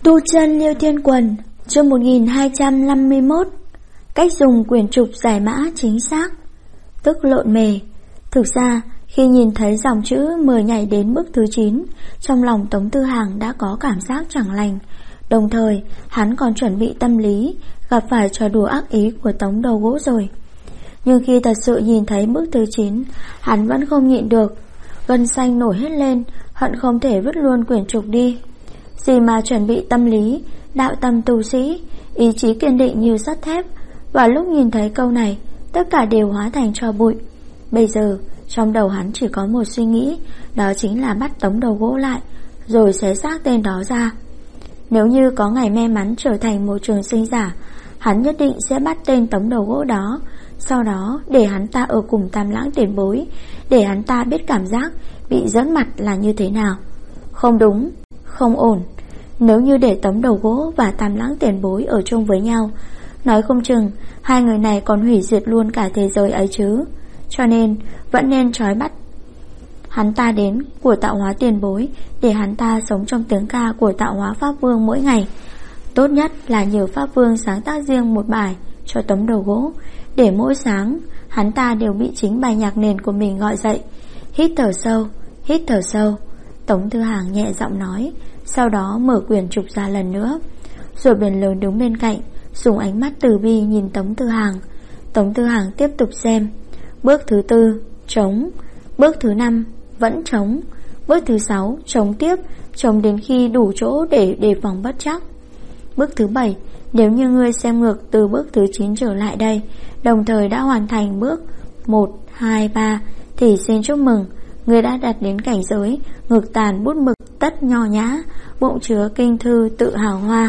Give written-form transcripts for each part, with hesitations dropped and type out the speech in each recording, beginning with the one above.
Tu chân Liêu Thiên Quần, chương 1251. Cách dùng quyển trục giải mã chính xác, tức lộn mề. Thực ra, khi nhìn thấy dòng chữ 10 nhảy đến bước thứ 9, trong lòng Tống Tư Hàng đã có cảm giác chẳng lành. Đồng thời, hắn còn chuẩn bị tâm lý gặp phải trò đùa ác ý của Tống Đầu Gỗ rồi. Nhưng khi thật sự nhìn thấy bước thứ 9, hắn vẫn không nhịn được, gân xanh nổi hết lên, hận không thể vứt luôn quyển trục đi. Gì mà chuẩn bị tâm lý, đạo tâm tu sĩ, ý chí kiên định như sắt thép. Và lúc nhìn thấy câu này, tất cả đều hóa thành tro bụi. Bây giờ, trong đầu hắn chỉ có một suy nghĩ, đó chính là bắt Tống Đầu Gỗ lại, rồi xé xác tên đó ra. Nếu như có ngày may mắn trở thành một trường sinh giả, hắn nhất định sẽ bắt tên Tống Đầu Gỗ đó, sau đó để hắn ta ở cùng Tam Lãng tiền bối, để hắn ta biết cảm giác bị giỡn mặt là như thế nào. Không đúng, không ổn. Nếu như để Tống Đầu Gỗ và Tam Lãng tiền bối ở chung với nhau, nói không chừng hai người này còn hủy diệt luôn cả thế giới ấy chứ. Cho nên vẫn nên trói bắt hắn ta đến của Tạo Hóa tiền bối, để hắn ta sống trong tiếng ca của Tạo Hóa Pháp Vương mỗi ngày. Tốt nhất là nhờ Pháp Vương sáng tác riêng một bài cho Tống Đầu Gỗ, để mỗi sáng hắn ta đều bị chính bài nhạc nền của mình gọi dậy. Hít thở sâu, hít thở sâu, Tống Tư Hàng nhẹ giọng nói, sau đó mở quyển trục ra lần nữa. Rồi Biển Lớn đứng bên cạnh, dùng ánh mắt từ bi nhìn Tống Tư Hàng. Tống Tư Hàng tiếp tục xem. Bước thứ 4, trống. Bước thứ 5, vẫn trống. Bước thứ 6, trống tiếp, trống đến khi đủ chỗ để đề phòng bất trắc. Bước thứ 7, nếu như ngươi xem ngược từ bước thứ 9 trở lại đây, đồng thời đã hoàn thành bước 1, 2, 3, thì xin chúc mừng, ngươi đã đạt đến cảnh giới ngực tàn bút mực tất nho nhã, bụng chứa kinh thư tự hào hoa.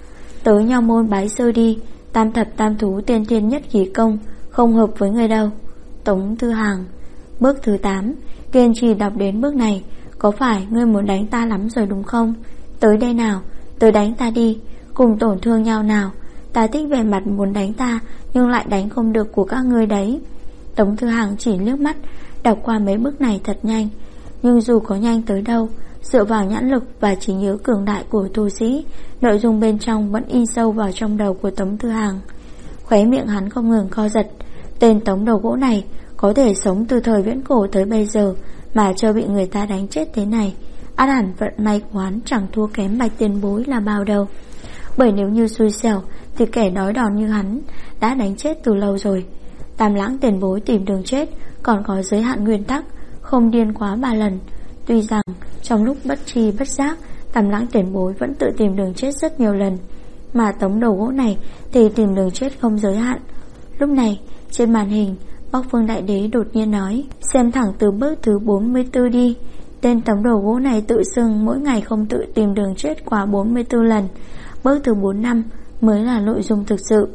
Tới nho môn bái sơ đi, tam thập tam thú tiên thiên nhất khí công không hợp với ngươi đâu. Tống Tư Hàng. Bước thứ 8, kiên trì đọc đến bước này. Có phải ngươi muốn đánh ta lắm rồi đúng không? Tới đây nào, tới đánh ta đi, cùng tổn thương nhau nào. Ta thích vẻ mặt muốn đánh ta, nhưng lại đánh không được của các ngươi đấy. Tống Tư Hàng chỉ liếc mắt, đọc qua mấy bước này thật nhanh. Nhưng dù có nhanh tới đâu, dựa vào nhãn lực và trí nhớ cường đại của tu sĩ, nội dung bên trong vẫn in sâu vào trong đầu của Tống Tư Hàng. Khóe miệng hắn không ngừng co giật. Tên Tống Đầu Gỗ này có thể sống từ thời viễn cổ tới bây giờ mà chưa bị người ta đánh chết thế này, ắt hẳn vận may của hắn chẳng thua kém Bạch tiền bối là bao đâu. Bởi nếu như xui xẻo thì kẻ đói đòn như hắn đã đánh chết từ lâu rồi. Tam Lãng tiền bối tìm đường chết còn có giới hạn nguyên tắc, không điên quá 3 lần. Tuy rằng trong lúc bất tri bất giác, Tam Lãng tiền bối vẫn tự tìm đường chết rất nhiều lần, mà Tống Đầu Gỗ này thì tìm đường chết không giới hạn. Lúc này trên màn hình, Bắc Phương Đại Đế đột nhiên nói, xem thẳng từ bước thứ 44 đi. Tên Tống Đầu Gỗ này tự xưng mỗi ngày không tự tìm đường chết quá 44 lần. Bước thứ 45 mới là nội dung thực sự.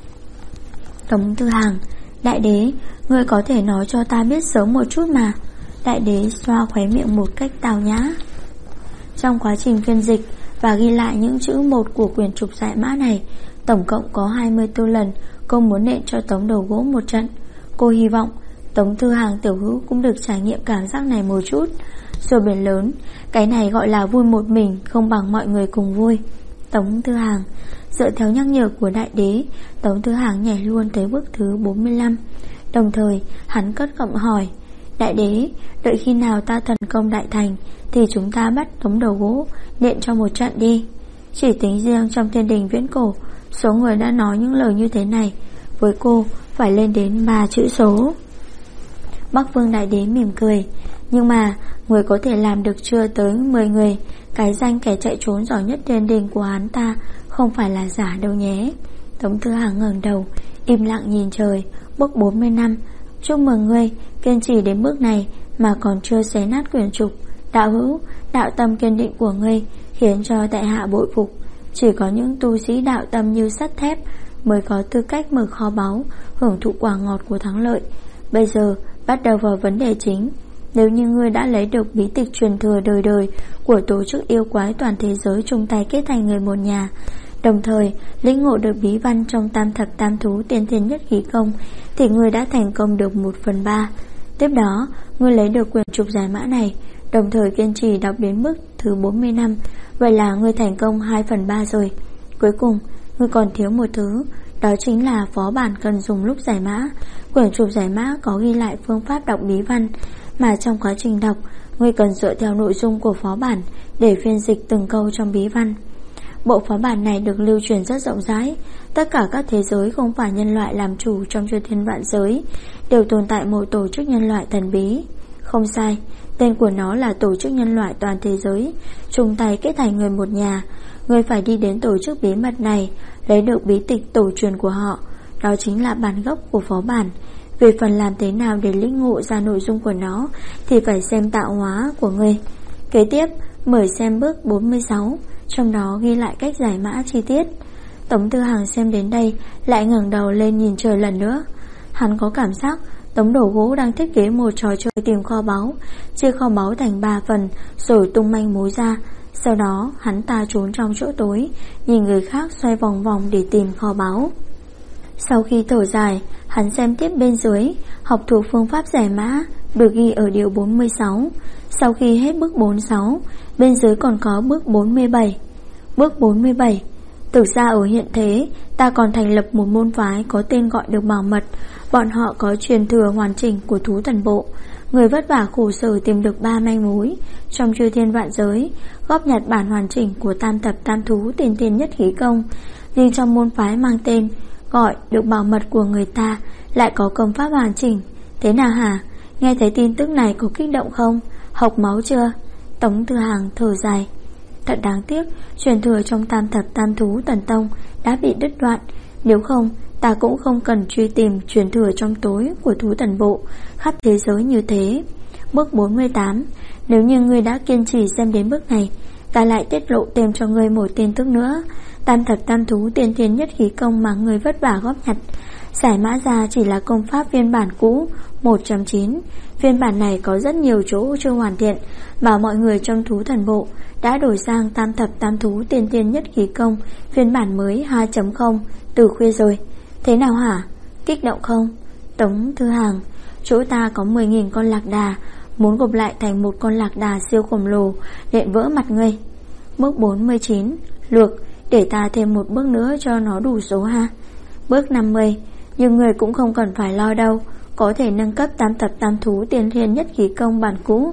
Tống Tư Hàng. Đại Đế, ngươi có thể nói cho ta biết sớm một chút mà. Đại Đế xoa khóe miệng một cách tào nhã. Trong quá trình phiên dịch và ghi lại những chữ một của quyển trục giải mã này, tổng cộng có 24 lần cô muốn nện cho Tống Đầu Gỗ một trận. Cô hy vọng Tống Tư Hàng tiểu hữu cũng được trải nghiệm cảm giác này một chút. Rồi Biển Lớn, cái này gọi là vui một mình, không bằng mọi người cùng vui. Tống Tư Hàng. Dựa theo nhắc nhở của Đại Đế, Tống Tư Hàng nhảy luôn tới bước thứ 45. Đồng thời hắn cất giọng hỏi, Đại Đế, đợi khi nào ta thần công đại thành thì chúng ta bắt Tống Đầu Gỗ nện cho một trận đi. Chỉ tính riêng trong thiên đình viễn cổ, số người đã nói những lời như thế này với cô phải lên đến 3 chữ số. Bắc Vương Đại Đế mỉm cười, nhưng mà người có thể làm được chưa tới 10 người. Cái danh kẻ chạy trốn giỏi nhất thiên đình của hắn ta không phải là giả đâu nhé. Tống Tư Hàng ngẩng đầu, im lặng nhìn trời. Bước 40 năm. Chúc mừng ngươi, kiên trì đến bước này mà còn chưa xé nát quyển trục. Đạo hữu, đạo tâm kiên định của ngươi khiến cho tại hạ bội phục. Chỉ có những tu sĩ đạo tâm như sắt thép mới có tư cách mở kho báu, hưởng thụ quả ngọt của thắng lợi. Bây giờ bắt đầu vào vấn đề chính. Nếu như ngươi đã lấy được bí tịch truyền thừa đời đời của tổ chức yêu quái toàn thế giới chung tay kết thành người một nhà, đồng thời lĩnh ngộ được bí văn trong tam thập tam thú tiên thiên nhất khí công, thì ngươi đã thành công được 1/3. Tiếp đó ngươi lấy được quyển trục giải mã này, đồng thời kiên trì đọc đến bước thứ thứ 40 năm. Vậy là ngươi thành công 2/3 rồi. Cuối cùng ngươi còn thiếu một thứ, đó chính là phó bản cần dùng lúc giải mã. Quyển trục giải mã có ghi lại phương pháp đọc bí văn, mà trong quá trình đọc, ngươi cần dựa theo nội dung của phó bản để phiên dịch từng câu trong bí văn. Bộ phó bản này được lưu truyền rất rộng rãi. Tất cả các thế giới không phải nhân loại làm chủ trong chư thiên vạn giới đều tồn tại một tổ chức nhân loại thần bí. Không sai, tên của nó là tổ chức nhân loại toàn thế giới, chung tay kết thành người một nhà. Ngươi phải đi đến tổ chức bí mật này, lấy được bí tịch tổ truyền của họ, đó chính là bản gốc của phó bản. Về phần làm thế nào để lĩnh ngộ ra nội dung của nó thì phải xem tạo hóa của ngươi. Kế tiếp, mời xem bước 46, trong đó ghi lại cách giải mã chi tiết. Tống Tư Hằng xem đến đây lại ngẩng đầu lên nhìn trời lần nữa. Hắn có cảm giác Tống Đổ Gỗ đang thiết kế một trò chơi tìm kho báu, chia kho báu thành 3 phần rồi tung manh mối ra. Sau đó hắn ta trốn trong chỗ tối, nhìn người khác xoay vòng vòng để tìm kho báu. Sau khi thở dài, hắn xem tiếp bên dưới, học thuộc phương pháp giải mã được ghi ở điều 46. Sau khi hết bước 46, bên dưới còn có bước 47. Bước 47. Thực ra ở hiện thế, ta còn thành lập một môn phái có tên gọi được bảo mật. Bọn họ có truyền thừa hoàn chỉnh của thú thần bộ. Người vất vả khổ sở tìm được 3 manh mối trong chư thiên vạn giới, góp nhặt bản hoàn chỉnh của tam thập tam thú tiên tiên nhất khí công. Nhưng trong môn phái mang tên gọi được bảo mật của người ta lại có công pháp hoàn chỉnh. Thế nào hả? Nghe thấy tin tức này có kích động không? Hộc máu chưa? Tống Tư Hằng thở dài. Thật đáng tiếc, truyền thừa trong tam thập tam thú thần tông đã bị đứt đoạn. Nếu không, ta cũng không cần truy tìm truyền thừa trong tối của thú thần bộ khắp thế giới như thế. Bước 48. Nếu như ngươi đã kiên trì xem đến bước này, ta lại tiết lộ thêm cho ngươi một tin tức nữa. Tam thập tam thú tiên thiên nhất khí công mà ngươi vất vả góp nhặt, giải mã ra chỉ là công pháp phiên bản cũ 1.9. Phiên bản này có rất nhiều chỗ chưa hoàn thiện, mà mọi người trong thú thần bộ đã đổi sang tam thập tam thú tiên thiên nhất khí công phiên bản mới 2.0 từ khuya rồi. Thế nào hả? Kích động không? Tống Thư Hàng, chỗ ta có 10.000 con lạc đà, muốn gộp lại thành một con lạc đà siêu khổng lồ đện vỡ mặt ngươi. Bước 49. Lược, để ta thêm một bước nữa cho nó đủ số ha. Bước 50. Nhưng người cũng không cần phải lo đâu, có thể nâng cấp tam thập tam thú tiên thiên nhất khí công bản cũ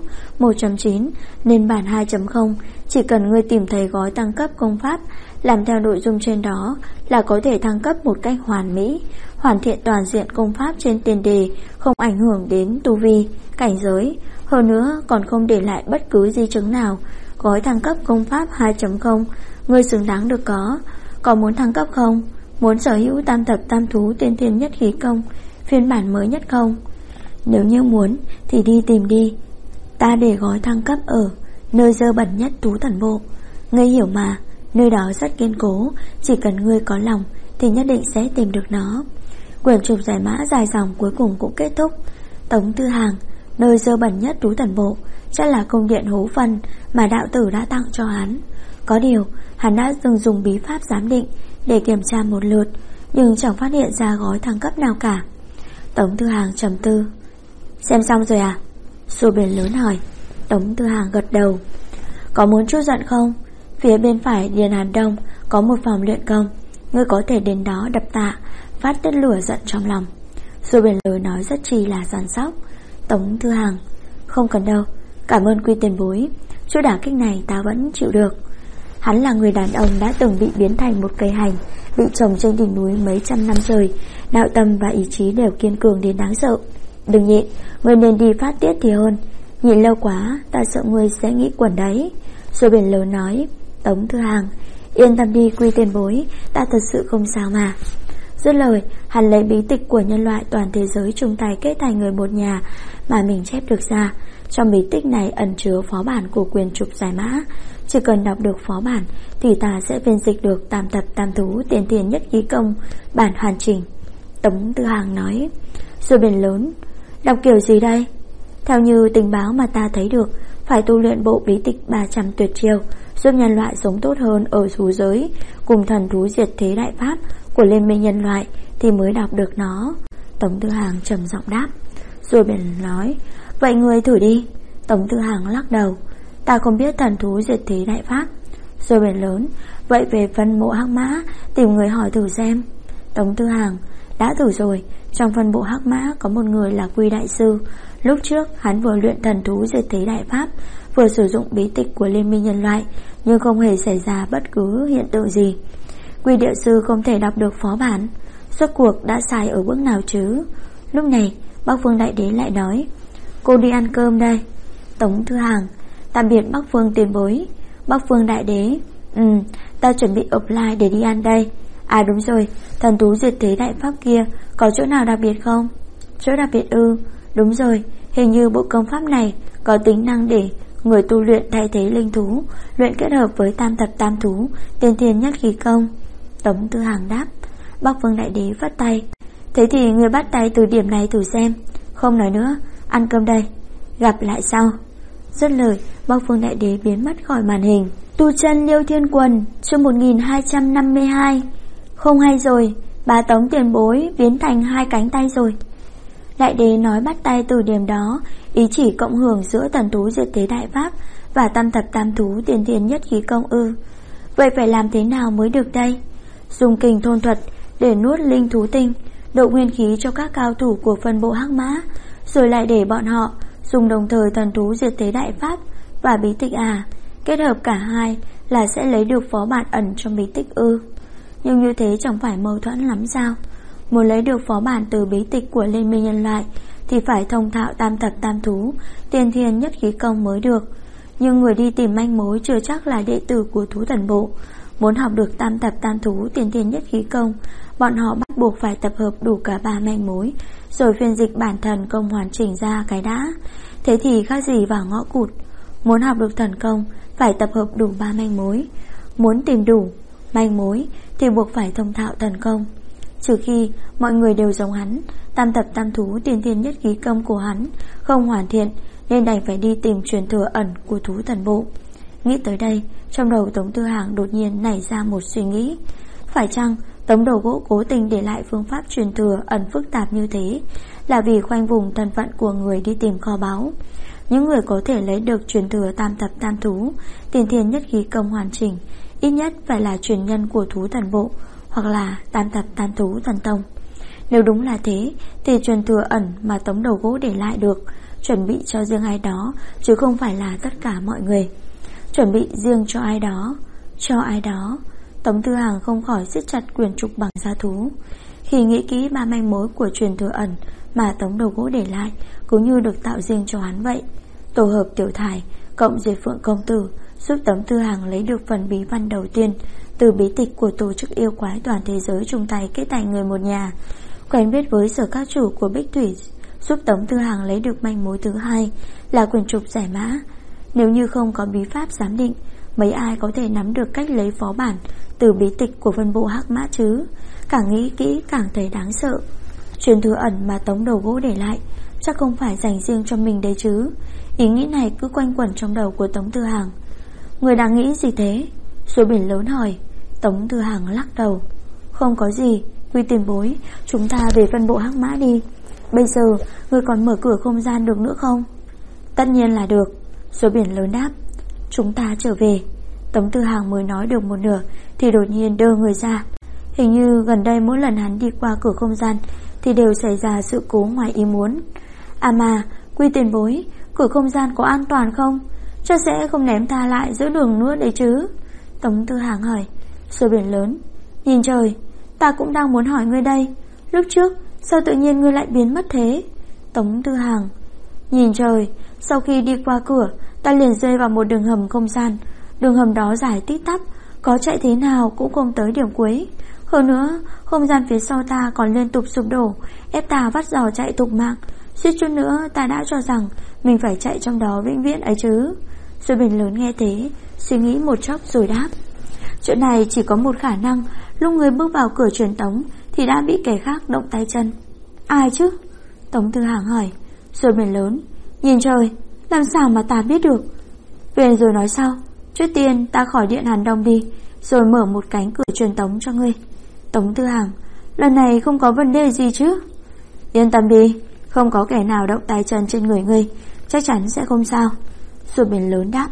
1.9 lên bản 2.0. Chỉ cần ngươi tìm thấy gói tăng cấp công pháp, làm theo nội dung trên đó là có thể thăng cấp một cách hoàn mỹ, hoàn thiện toàn diện công pháp trên tiền đề, không ảnh hưởng đến tu vi, cảnh giới. Hơn nữa còn không để lại bất cứ di chứng nào. Gói thăng cấp công pháp 2.0 ngươi xứng đáng được có. Có muốn thăng cấp không? Muốn sở hữu tam thập tam thú tiên thiên nhất khí công phiên bản mới nhất không? Nếu như muốn thì đi tìm đi. Ta để gói thăng cấp ở nơi dơ bẩn nhất thú thần bộ. Ngươi hiểu mà, nơi đó rất kiên cố, chỉ cần ngươi có lòng thì nhất định sẽ tìm được nó. Quyển trục giải mã dài dòng cuối cùng cũng kết thúc. Tống Tư Hàng, nơi dơ bẩn nhất thú thần bộ chắc là cung điện hố phân mà đạo tử đã tặng cho hắn. Có điều hắn đã từng dùng bí pháp giám định để kiểm tra một lượt, nhưng chẳng phát hiện ra gói thăng cấp nào cả. Tống Tư Hàng trầm tư. Xem xong rồi à? Xua Biển lớn hỏi. Tống Tư Hàng gật đầu. Có muốn chút giận không? Phía bên phải Điền Hàn Đông có một phòng luyện công, ngươi có thể đến đó đập tạ, phát tiết lửa giận trong lòng. Xua Biển lớn nói rất chi là săn sóc. Tống Tư Hàng, không cần đâu, cảm ơn Quy tiền bối, chút đả kích này ta vẫn chịu được. Hắn là người đàn ông đã từng bị biến thành một cây hành, bị trồng trên đỉnh núi mấy trăm năm trời, đạo tâm và ý chí đều kiên cường đến đáng sợ. Đừng nhịn, ngươi nên đi phát tiết thì hơn. Nhịn lâu quá, ta sợ ngươi sẽ nghĩ quẩn đấy. Rồi Biển lớn nói. Tống Thư Hàng, yên tâm đi Quy tiền bối, ta thật sự không sao mà. Dứt lời, hắn lấy bí tịch của nhân loại toàn thế giới chung tay kết thành người một nhà mà mình chép được ra. Trong bí tích này ẩn chứa phó bản của quyển trục giải mã. Chỉ cần đọc được phó bản thì ta sẽ phiên dịch được tam thập tam thú tiên thiên nhất khí công bản hoàn chỉnh. Tống Tư Hàng nói. Rồi Biển lớn, đọc kiểu gì đây? Theo như tình báo mà ta thấy được, phải tu luyện bộ bí tịch 300 tuyệt chiêu, giúp nhân loại sống tốt hơn ở thú giới, cùng thần thú diệt thế đại pháp của liên minh nhân loại thì mới đọc được nó. Tống Tư Hàng trầm giọng đáp. Rồi Biển nói. Vậy ngươi thử đi. Tống Tư Hàng lắc đầu. Ta không biết thần thú diệt thế đại pháp. Rồi biển lớn: vậy về phân bộ hắc mã tìm người hỏi thử xem. Tống Tư Hàng: đã thử rồi. Trong phân bộ hắc mã có một người là Quy đại sư. Lúc trước hắn vừa luyện thần thú diệt thế đại pháp, vừa sử dụng bí tịch của Liên minh nhân loại, nhưng không hề xảy ra bất cứ hiện tượng gì. Quy địa sư không thể đọc được phó bản. Rốt cuộc đã sai ở bước nào chứ? Lúc này Bắc Vương Đại Đế lại nói: cô đi ăn cơm đây. Tống Tư Hàng: tạm biệt Bắc Vương tiền bối. Bắc Vương Đại Đế: ta chuẩn bị offline để đi ăn đây. À đúng rồi, thần thú diệt thế đại pháp kia có chỗ nào đặc biệt không? Chỗ đặc biệt ư? Đúng rồi, hình như bộ công pháp này có tính năng để người tu luyện thay thế linh thú, luyện kết hợp với tam thập tam thú, tiên thiên nhất khí công. Tống Tư Hàng đáp. Bắc Vương Đại Đế vắt tay: thế thì người bắt tay từ điểm này thử xem. Không nói nữa, ăn cơm đây, gặp lại sau. Dứt lời, Bắc Vương Đại Đế biến mất khỏi màn hình. Tu chân Liêu Thiên Quần, chương 1252. Không hay rồi, bà Tống tiền bối biến thành hai cánh tay rồi. Đại Đế nói bắt tay từ điểm đó, ý chỉ cộng hưởng giữa thần thú diệt thế đại pháp và tam thập tam thú tiên thiên nhất khí công ư? Vậy phải làm thế nào mới được đây? Dùng kình thôn thuật để nuốt linh thú tinh, độ nguyên khí cho các cao thủ của phân bộ hắc mã, rồi lại để bọn họ dùng đồng thời thần thú diệt thế đại pháp và bí tịch à? Kết hợp cả hai là sẽ lấy được phó bản ẩn trong bí tịch ư? Nhưng như thế chẳng phải mâu thuẫn lắm sao? Muốn lấy được phó bản từ bí tịch của Liên minh nhân loại thì phải thông thạo tam thập tam thú tiên thiên nhất khí công mới được. Nhưng người đi tìm manh mối chưa chắc là đệ tử của thú thần bộ. Muốn học được tam thập tam thú tiên thiên nhất khí công, bọn họ bắt buộc phải tập hợp đủ cả ba manh mối, rồi phiên dịch bản thần công hoàn chỉnh ra cái đã. Thế thì khác gì vào ngõ cụt. Muốn học được thần công phải tập hợp đủ ba manh mối. Muốn tìm đủ manh mối thì buộc phải thông thạo thần công. Trừ khi mọi người đều giống hắn, tam thập tam thú tiên thiên nhất khí công của hắn không hoàn thiện, nên đành phải đi tìm truyền thừa ẩn của thú thần bộ. Nghĩ tới đây, trong đầu Tống Tư Hàng đột nhiên nảy ra một suy nghĩ. Phải chăng Tống Đầu Gỗ cố tình để lại phương pháp truyền thừa ẩn phức tạp như thế là vì khoanh vùng thân phận của người đi tìm kho báu? Những người có thể lấy được truyền thừa tam thập tam thú tiên thiên nhất khí công hoàn chỉnh ít nhất phải là truyền nhân của thú thần bộ hoặc là tam thập tam thú thần tông. Nếu đúng là thế thì truyền thừa ẩn mà Tống Đầu Gỗ để lại được chuẩn bị cho riêng ai đó, chứ không phải là tất cả mọi người. Chuẩn bị riêng cho ai đó. Cho ai đó? Tống Tư Hàng không khỏi siết chặt quyển trục bằng da thú. Khi nghĩ kỹ ba manh mối của truyền thừa ẩn mà Tống Đầu Gỗ để lại cũng như được tạo riêng cho hắn vậy. Tổ hợp Tiểu Thải cộng Diệt Phượng Công Tử giúp Tống Tư Hàng lấy được phần bí văn đầu tiên từ bí tịch của tổ chức yêu quái toàn thế giới chung tay kết thành người một nhà. Quen biết với sở các chủ của Bích Thủy giúp Tống Tư Hàng lấy được manh mối thứ hai là quyển trục giải mã. Nếu như không có bí pháp giám định, mấy ai có thể nắm được cách lấy phó bản từ bí tịch của phân bộ hắc mã chứ? Càng nghĩ kỹ càng thấy đáng sợ. Truyền thừa ẩn mà Tống Đầu Gỗ để lại chắc không phải dành riêng cho mình đấy chứ? Ý nghĩ này cứ quanh quẩn trong đầu của Tống Tư Hàng. Người đang nghĩ gì thế? Rồi biển lớn hỏi. Tống Tư Hàng lắc đầu. Không có gì, Quy tiền bối, chúng ta về phân bộ hắc mã đi. Bây giờ người còn mở cửa không gian được nữa không? Tất nhiên là được. Rồi biển lớn đáp. Chúng ta trở về. Tống Tư Hàng mới nói được một nửa thì đột nhiên đơ người ra. Hình như gần đây mỗi lần hắn đi qua cửa không gian thì đều xảy ra sự cố ngoài ý muốn. À mà, Quy tiền bối, cửa không gian có an toàn không? Chắc sẽ không ném ta lại giữa đường nữa đấy chứ? Tống Tư Hàng hỏi. Rồi biển lớn. Nhìn trời, ta cũng đang muốn hỏi ngươi đây. Lúc trước sao tự nhiên ngươi lại biến mất thế? Tống Tư Hàng. Nhìn trời, sau khi đi qua cửa ta liền rơi vào một đường hầm không gian. Đường hầm đó dài tít tắp, có chạy thế nào cũng không tới điểm cuối. Hơn nữa, không gian phía sau ta còn liên tục sụp đổ, ép ta vắt giò chạy thục mạng. Suýt chút nữa ta đã cho rằng mình phải chạy trong đó vĩnh viễn ấy chứ. Rồi biển lớn nghe thế, suy nghĩ một chốc rồi đáp. Chuyện này chỉ có một khả năng, lúc người bước vào cửa truyền tống thì đã bị kẻ khác động tay chân. Ai chứ? Tống Tư Hàng hỏi. Rồi biển lớn. Nhìn trời, làm sao mà ta biết được? Về rồi nói sau. Trước tiên ta khỏi điện Hàn Đông đi, rồi mở một cánh cửa truyền tống cho ngươi. Tống Tư Hàng. Lần này không có vấn đề gì chứ? Yên tâm đi, không có kẻ nào động tay chân trên người ngươi, chắc chắn sẽ không sao. Rồi biển lớn đáp.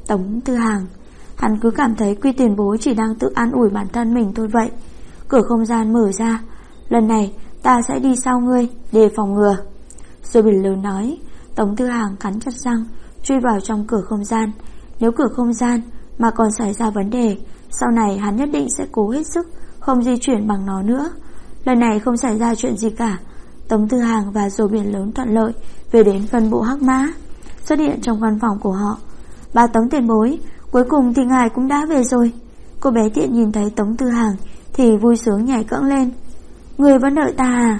Tống Tư Hàng. Hắn cứ cảm thấy Quy tiền bối chỉ đang tự an ủi bản thân mình thôi vậy. Cửa không gian mở ra. Lần này ta sẽ đi sau ngươi để phòng ngừa. Rồi Biển Lớn nói. Tống Tư Hàng cắn chặt răng, chui vào trong cửa không gian. Nếu cửa không gian mà còn xảy ra vấn đề, sau này hắn nhất định sẽ cố hết sức không di chuyển bằng nó nữa. Lần này không xảy ra chuyện gì cả. Tống Tư Hàng và Rồi Biển Lớn thuận lợi về đến phân bộ Hắc Mã, xuất hiện trong văn phòng của họ. Bà Tống tiền bối, cuối cùng thì ngài cũng đã về rồi. Cô bé Thiện nhìn thấy Tống Tư Hàng thì vui sướng nhảy cẫng lên. Người vẫn đợi ta à?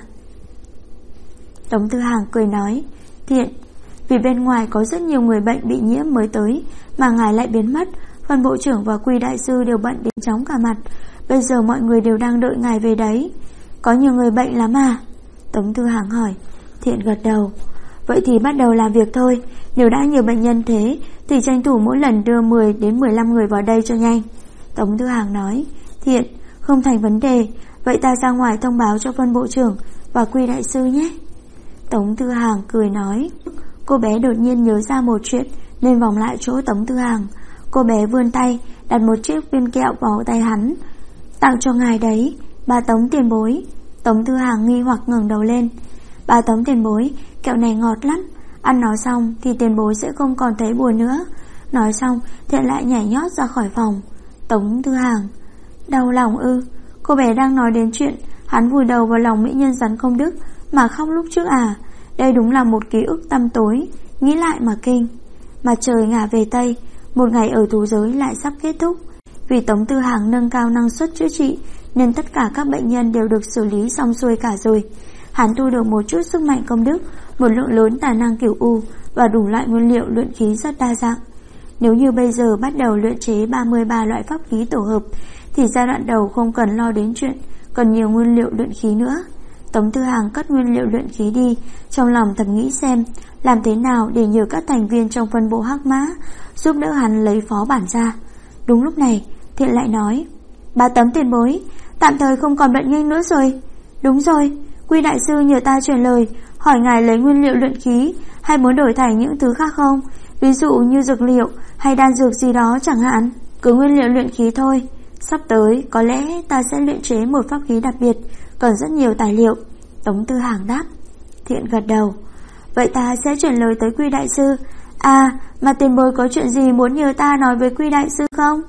Tống Tư Hàng cười nói. Thiện, vì bên ngoài có rất nhiều người bệnh bị nhiễm mới tới mà ngài lại biến mất. Phân bộ trưởng và Quy đại sư đều bận đến chóng cả mặt. Bây giờ mọi người đều đang đợi ngài về đấy. Có nhiều người bệnh lắm à? Tống Tư Hàng hỏi. Thiện gật đầu. Vậy thì bắt đầu làm việc thôi. Nếu đã nhiều bệnh nhân thế thì tranh thủ mỗi lần đưa 10 đến 15 người vào đây cho nhanh. Tống Tư Hàng nói. Thiện, không thành vấn đề. Vậy ta ra ngoài thông báo cho phân bộ trưởng và Quy đại sư nhé. Tống Tư Hàng cười nói. Cô bé đột nhiên nhớ ra một chuyện nên vòng lại chỗ Tống Tư Hàng. Cô bé vươn tay đặt một chiếc viên kẹo vào tay hắn. Tặng cho ngài đấy, bà Tống tiền bối. Tống Tư Hàng nghi hoặc ngẩng đầu lên. Bà Tống tiền bối, kẹo này ngọt lắm. Ăn nó xong thì tiền bối sẽ không còn thấy buồn nữa. Nói xong Thiện lại nhảy nhót ra khỏi phòng. Tống Tư Hàng. Đau lòng ư? Cô bé đang nói đến chuyện hắn vùi đầu vào lòng mỹ nhân rắn công đức mà khóc lúc trước à? Đây đúng là một ký ức tăm tối. Nghĩ lại mà kinh. Mặt trời ngả về Tây. Một ngày ở thú giới lại sắp kết thúc. Vì Tống Tư Hàng nâng cao năng suất chữa trị nên tất cả các bệnh nhân đều được xử lý xong xuôi cả rồi. Hắn thu được một chút sức mạnh công đức, một lượng lớn tài năng cửu u và đủ loại nguyên liệu luyện khí rất đa dạng. Nếu như bây giờ bắt đầu luyện chế 33 loại pháp khí tổ hợp thì giai đoạn đầu không cần lo đến chuyện cần nhiều nguyên liệu luyện khí nữa. Tống Tư Hàng cất nguyên liệu luyện khí đi, trong lòng thầm nghĩ xem làm thế nào để nhờ các thành viên trong phân bộ Hắc Mã giúp đỡ hắn lấy phó bản ra. Đúng lúc này Thiện lại nói. Bà Tống tiền bối, tạm thời không còn bệnh nhân nữa rồi. Đúng rồi, Quy đại sư nhờ ta truyền lời hỏi ngài lấy nguyên liệu luyện khí hay muốn đổi thành những thứ khác không? Ví dụ như dược liệu hay đan dược gì đó chẳng hạn. Cứ nguyên liệu luyện khí thôi. Sắp tới có lẽ ta sẽ luyện chế một pháp khí đặc biệt, cần rất nhiều tài liệu. Tống Tư Hàng đáp. Thiện gật đầu. Vậy ta sẽ chuyển lời tới Quy đại sư. À, mà tiền bối có chuyện gì muốn nhờ ta nói với Quy đại sư không?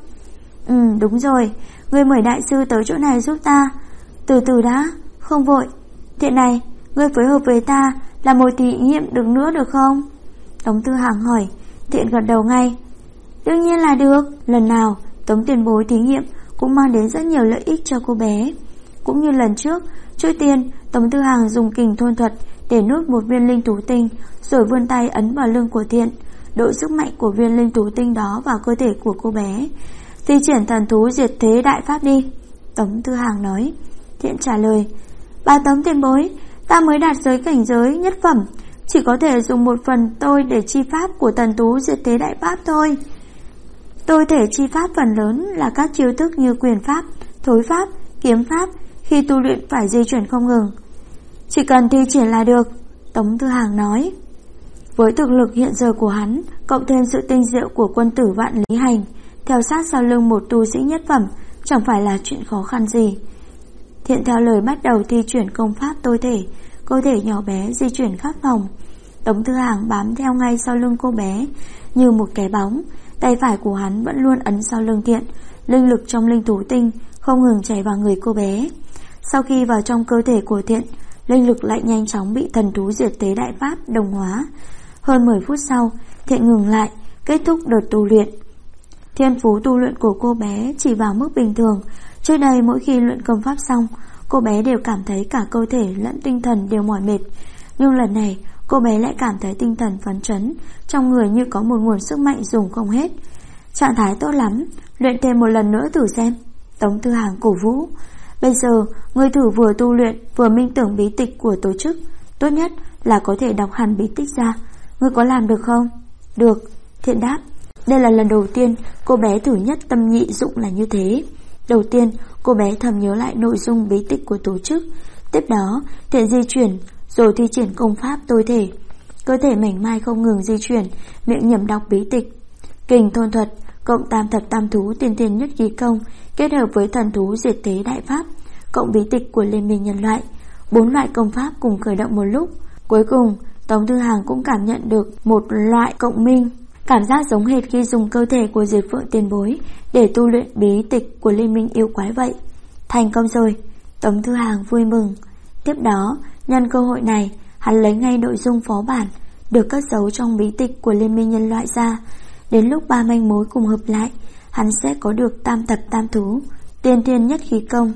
Đúng rồi, ngươi mời đại sư tới chỗ này giúp ta. Từ từ đã, không vội. Thiện này, ngươi phối hợp với ta làm một thí nghiệm được nữa được không? Tống Tư Hàng hỏi. Thiện gật đầu ngay. Đương nhiên là được. Lần nào Tống tiền bối thí nghiệm cũng mang đến rất nhiều lợi ích cho cô bé. Cũng như lần trước, trước tiên Tống Tư Hàng dùng kình thôn thuật để nuốt một viên linh thú tinh, rồi vươn tay ấn vào lưng của Thiện, độ sức mạnh của viên linh thú tinh đó vào cơ thể của cô bé. Thi triển thần thú diệt thế đại pháp đi. Tống Tư Hàng nói. Thiện trả lời. Bà Tống tiền bối, ta mới đạt giới cảnh giới nhất phẩm, chỉ có thể dùng một phần tôi để chi pháp của thần thú diệt thế đại pháp thôi. Tôi thể chi pháp phần lớn là các chiêu thức như quyền pháp, thối pháp, kiếm pháp, khi tu luyện phải di chuyển không ngừng. Chỉ cần thi triển là được. Tống Tư Hàng nói. Với thực lực hiện giờ của hắn, cộng thêm sự tinh diệu của quân tử Vạn Lý Hành, theo sát sau lưng một tu sĩ nhất phẩm chẳng phải là chuyện khó khăn gì. Thiện theo lời bắt đầu thi chuyển công pháp tôi thể, cơ thể nhỏ bé di chuyển khắp phòng. Tống Tư Hàng bám theo ngay sau lưng cô bé như một cái bóng. Tay phải của hắn vẫn luôn ấn sau lưng Thiện. Linh lực trong linh thú tinh không ngừng chảy vào người cô bé. Sau khi vào trong cơ thể của Thiện, linh lực lại nhanh chóng bị thần thú diệt thế đại pháp đồng hóa. Hơn 10 phút sau, Thiện ngừng lại, kết thúc đợt tu luyện. Thiên phú tu luyện của cô bé chỉ vào mức bình thường. Trước đây mỗi khi luyện công pháp xong, cô bé đều cảm thấy cả cơ thể lẫn tinh thần đều mỏi mệt. Nhưng lần này cô bé lại cảm thấy tinh thần phấn chấn, trong người như có một nguồn sức mạnh dùng không hết. Trạng thái tốt lắm, luyện thêm một lần nữa thử xem. Tống Tư Hàng cổ vũ. Bây giờ ngươi thử vừa tu luyện vừa minh tưởng bí tịch của tổ chức. Tốt nhất là có thể đọc hẳn bí tịch ra. Ngươi có làm được không? Được, Thiện đáp. Đây là lần đầu tiên cô bé thử nhất tâm nhị dụng là như thế. Đầu tiên cô bé thầm nhớ lại nội dung bí tịch của tổ chức. Tiếp đó Thiện di chuyển, rồi thi triển công pháp tôi thể. Cơ thể mảnh mai không ngừng di chuyển, miệng nhẩm đọc bí tịch. Kình thôn thuật cộng tam thập tam thú tiên thiên nhất khí công kết hợp với thần thú diệt thế đại pháp cộng bí tịch của Liên minh nhân loại, 4 loại công pháp cùng khởi động một lúc. Cuối cùng Tống Thư Hàng cũng cảm nhận được một loại cộng minh, cảm giác giống hệt khi dùng cơ thể của Diệt Phượng tiền bối để tu luyện bí tịch của Liên minh yêu quái vậy. Thành công rồi, Tống Thư Hàng vui mừng. Tiếp đó, nhân cơ hội này, hắn lấy ngay nội dung phó bản được cất giấu trong bí tịch của Liên minh nhân loại ra. Đến lúc 3 manh mối cùng hợp lại, hắn sẽ có được tam thập tam thú tiên thiên nhất khí công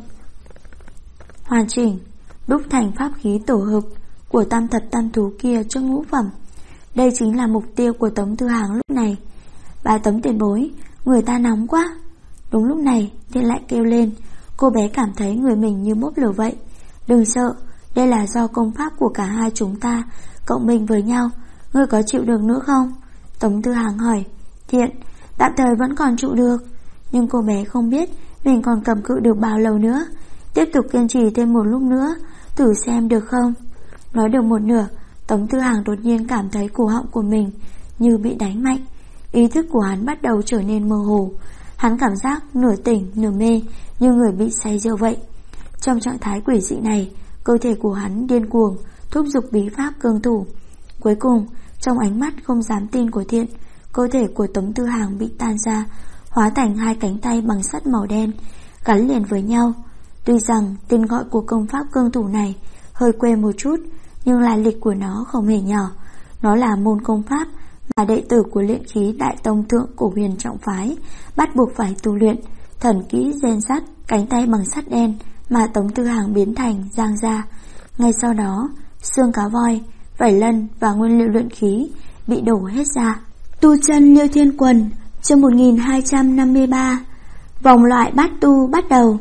hoàn chỉnh, đúc thành pháp khí tổ hợp của tam thập tam thú kia trước ngũ phẩm. Đây chính là mục tiêu của Tống Thư Hàng lúc này. Bà Tống tiền bối, người ta nóng quá. Đúng lúc này Thiên lại kêu lên. Cô bé cảm thấy người mình như bốc lửa vậy. Đừng sợ, đây là do công pháp của cả hai chúng ta cộng minh với nhau. Ngươi có chịu được nữa không? Tống Thư Hàng hỏi. Thiện, tạm thời vẫn còn trụ được. Nhưng cô bé không biết mình còn cầm cự được bao lâu nữa. Tiếp tục kiên trì thêm một lúc nữa, thử xem được không? Nói được một nửa, Tống Thư Hàng đột nhiên cảm thấy cổ họng của mình như bị đánh mạnh. Ý thức của hắn bắt đầu trở nên mơ hồ. Hắn cảm giác nửa tỉnh nửa mê, như người bị say rượu vậy. Trong trạng thái quỷ dị này, cơ thể của hắn điên cuồng thúc giục bí pháp cương thủ. Cuối cùng, trong ánh mắt không dám tin của Thiện, cơ thể của Tống Thư Hàng bị tan ra, hóa thành 2 cánh tay bằng sắt màu đen gắn liền với nhau. Tuy rằng tên gọi của công pháp cương thủ này hơi quê một chút, nhưng lai lịch của nó không hề nhỏ. Nó là môn công pháp mà đệ tử của luyện khí đại tông thượng của Huyền Trọng phái bắt buộc phải tu luyện. Thần kỹ rèn sắt, cánh tay bằng sắt đen mà Tống Thư Hàng biến thành giang ra. Ngay sau đó, xương cá voi, vảy lân và nguyên liệu luyện khí bị đổ hết ra. Tu chân Liêu Thiên Quần, chương 1253. Vòng loại bát tu bắt đầu.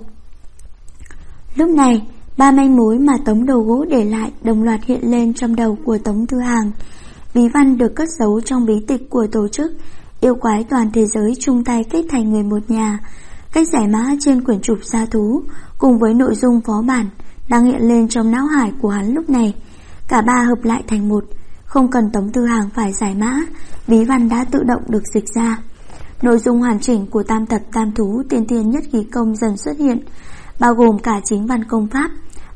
Lúc này, 3 manh mối mà Tống Đầu Gỗ để lại đồng loạt hiện lên trong đầu của Tống Thư Hàng. Bí văn được cất giấu trong bí tịch của tổ chức yêu quái toàn thế giới chung tay kết thành người một nhà. Cách giải mã trên quyển trục gia thú cùng với nội dung phó bản đang hiện lên trong não hải của hắn lúc này. Cả ba hợp lại thành một, không cần Tống Thư Hàng phải giải mã, bí văn đã tự động được dịch ra. Nội dung hoàn chỉnh của tam thập tam thú tiên thiên nhất khí công dần xuất hiện, bao gồm cả chính văn công pháp,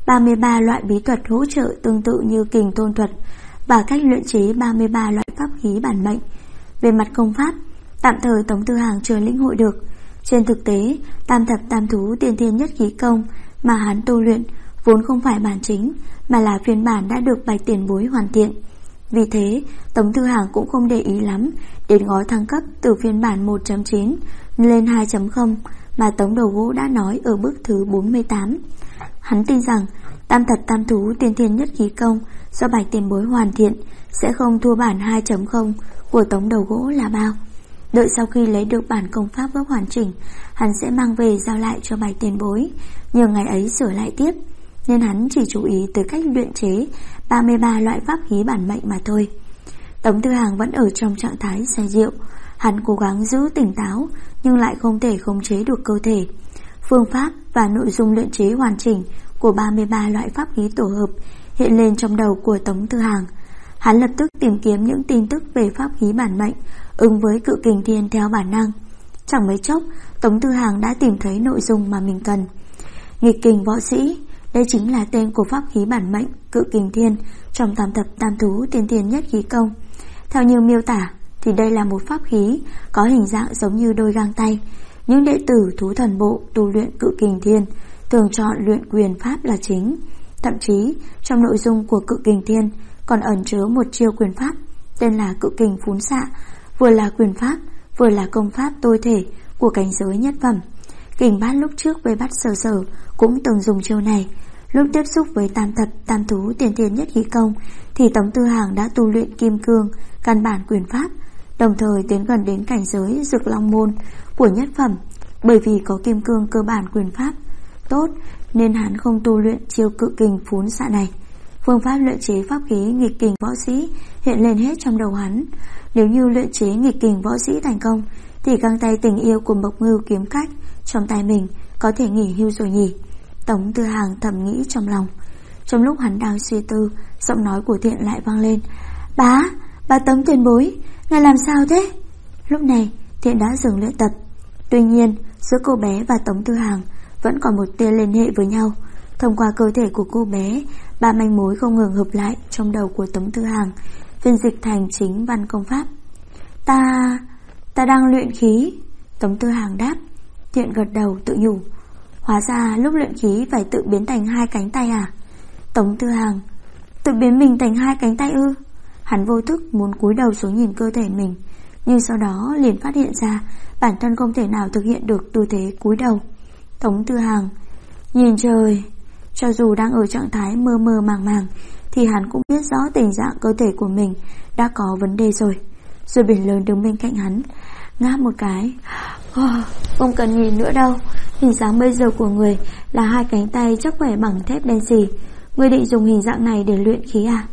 33 loại bí thuật hỗ trợ tương tự như kình thôn thuật và cách luyện chế 33 loại pháp khí bản mệnh. Về mặt công pháp, tạm thời Tống Thư Hàng chưa lĩnh hội được. Trên thực tế, tam thập tam thú tiên thiên nhất khí công mà hắn tu luyện vốn không phải bản chính, mà là phiên bản đã được Bạch tiền bối hoàn thiện. Vì thế, Tống Thư Hàng cũng không để ý lắm đến gói thăng cấp từ phiên bản 1.9 lên 2.0 mà Tống Đầu Gỗ đã nói ở bước thứ 48. Hắn tin rằng tam thập tam thú tiên thiên nhất khí công do Bạch tiền bối hoàn thiện sẽ không thua bản 2.0 của Tống Đầu Gỗ là bao. Đợi sau khi lấy được bản công pháp gốc hoàn chỉnh, hắn sẽ mang về giao lại cho Bạch tiền bối, nhờ ngày ấy sửa lại tiếp. Nên hắn chỉ chú ý tới cách luyện chế 33 loại pháp khí bản mệnh mà thôi. Tống Thư Hàng vẫn ở trong trạng thái say rượu. Hắn cố gắng giữ tỉnh táo nhưng lại không thể khống chế được cơ thể. Phương pháp và nội dung luyện chế hoàn chỉnh của 33 loại pháp khí tổ hợp hiện lên trong đầu của Tống Thư Hàng. Hắn lập tức tìm kiếm những tin tức về pháp khí bản mệnh ứng với Cự Kình Thiên theo bản năng. Chẳng mấy chốc, Tống Thư Hàng đã tìm thấy nội dung mà mình cần. Nghịch kình võ sĩ, đây chính là tên của pháp khí bản mệnh Cự Kình Thiên trong tam thập tam thú tiên thiên nhất khí công. Theo như miêu tả thì đây là một pháp khí có hình dạng giống như đôi găng tay. Những đệ tử thú thần bộ tu luyện Cự Kình Thiên thường chọn luyện quyền pháp là chính. Thậm chí trong nội dung của Cự Kình Thiên còn ẩn chứa một chiêu quyền pháp tên là Cự Kình Phún Xạ, vừa là quyền pháp vừa là công pháp tối thể của cảnh giới nhất phẩm. Kình Bát lúc trước với Bát Sở Sở cũng từng dùng chiêu này. Lúc tiếp xúc với tam thập tam thú tiên thiên nhất khí công thì Tống Thư Hàng đã tu luyện kim cương căn bản quyền pháp, đồng thời tiến gần đến cảnh giới Dực Long môn của nhất phẩm. Bởi vì có kim cương cơ bản quyền pháp tốt nên hắn không tu luyện chiêu Cự Kình Phún Xạ này. Phương pháp luyện chế pháp khí nghịch kình võ sĩ hiện lên hết trong đầu hắn. Nếu như luyện chế nghịch kình võ sĩ thành công thì găng tay tình yêu của Mộc Ngưu kiếm cách trong tay mình có thể nghỉ hưu rồi nhỉ. Tống Thư Hàng thầm nghĩ trong lòng. Trong lúc hắn đang suy tư, giọng nói của Thiện lại vang lên. Bá Tống tiền bối, ngài làm sao thế? Lúc này Thiện đã dừng luyện tập. Tuy nhiên, giữa cô bé và Tống Tư Hàng vẫn còn một tia liên hệ với nhau. Thông qua cơ thể của cô bé, ba manh mối không ngừng hợp lại trong đầu của Tống Tư Hàng, phiên dịch thành chính văn công pháp. Ta đang luyện khí. Tống Tư Hàng đáp. Thiện gật đầu tự nhủ. Hóa ra lúc luyện khí phải tự biến thành hai cánh tay à? Tống Tư Hàng. Tự biến mình thành hai cánh tay ư? Hắn vô thức muốn cúi đầu xuống nhìn cơ thể mình, nhưng sau đó liền phát hiện ra bản thân không thể nào thực hiện được tư thế cúi đầu. Tống Tư Hàng. Nhìn trời. Cho dù đang ở trạng thái mơ mơ màng màng thì hắn cũng biết rõ tình trạng cơ thể của mình đã có vấn đề rồi. Rồi biển lớn đứng bên cạnh hắn, ngáp một cái. Không cần nhìn nữa đâu. Hình dáng bây giờ của người là hai cánh tay chắc khỏe bằng thép đen xì. Ngươi định dùng hình dạng này để luyện khí à?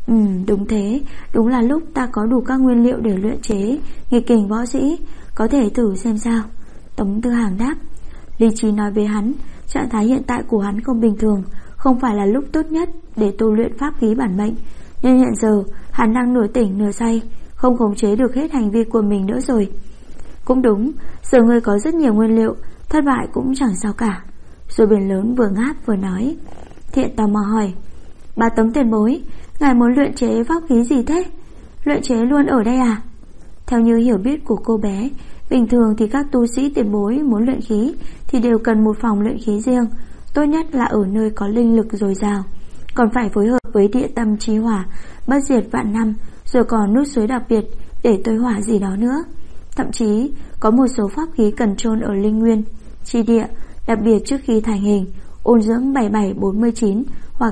Đúng thế. Đúng là lúc ta có đủ các nguyên liệu để luyện chế nghịch kình võ sĩ. Có thể thử xem sao. Tống Tư Hàng đáp. Lý trí nói với hắn, trạng thái hiện tại của hắn không bình thường, không phải là lúc tốt nhất để tu luyện pháp khí bản mệnh. Nhưng hiện giờ hắn đang nửa tỉnh nửa say, không khống chế được hết hành vi của mình nữa rồi. Cũng đúng, giờ ngươi có rất nhiều nguyên liệu, thất bại cũng chẳng sao cả. Rồi biển lớn vừa ngáp vừa nói. Thiện tò mò hỏi. Bà Tống tiền bối, ngài muốn luyện chế pháp khí gì thế? Luyện chế luôn ở đây à? Theo như hiểu biết của cô bé, bình thường thì các tu sĩ tiền bối muốn luyện khí thì đều cần một phòng luyện khí riêng, tốt nhất là ở nơi có linh lực dồi dào, còn phải phối hợp với địa tâm chi hỏa bất diệt vạn năm, rồi còn nút suối đặc biệt để tối hỏa gì đó nữa. Thậm chí có một số pháp khí cần chôn ở linh nguyên chi địa, đặc biệt trước khi thành hình, ôn dưỡng 77-49 hoặc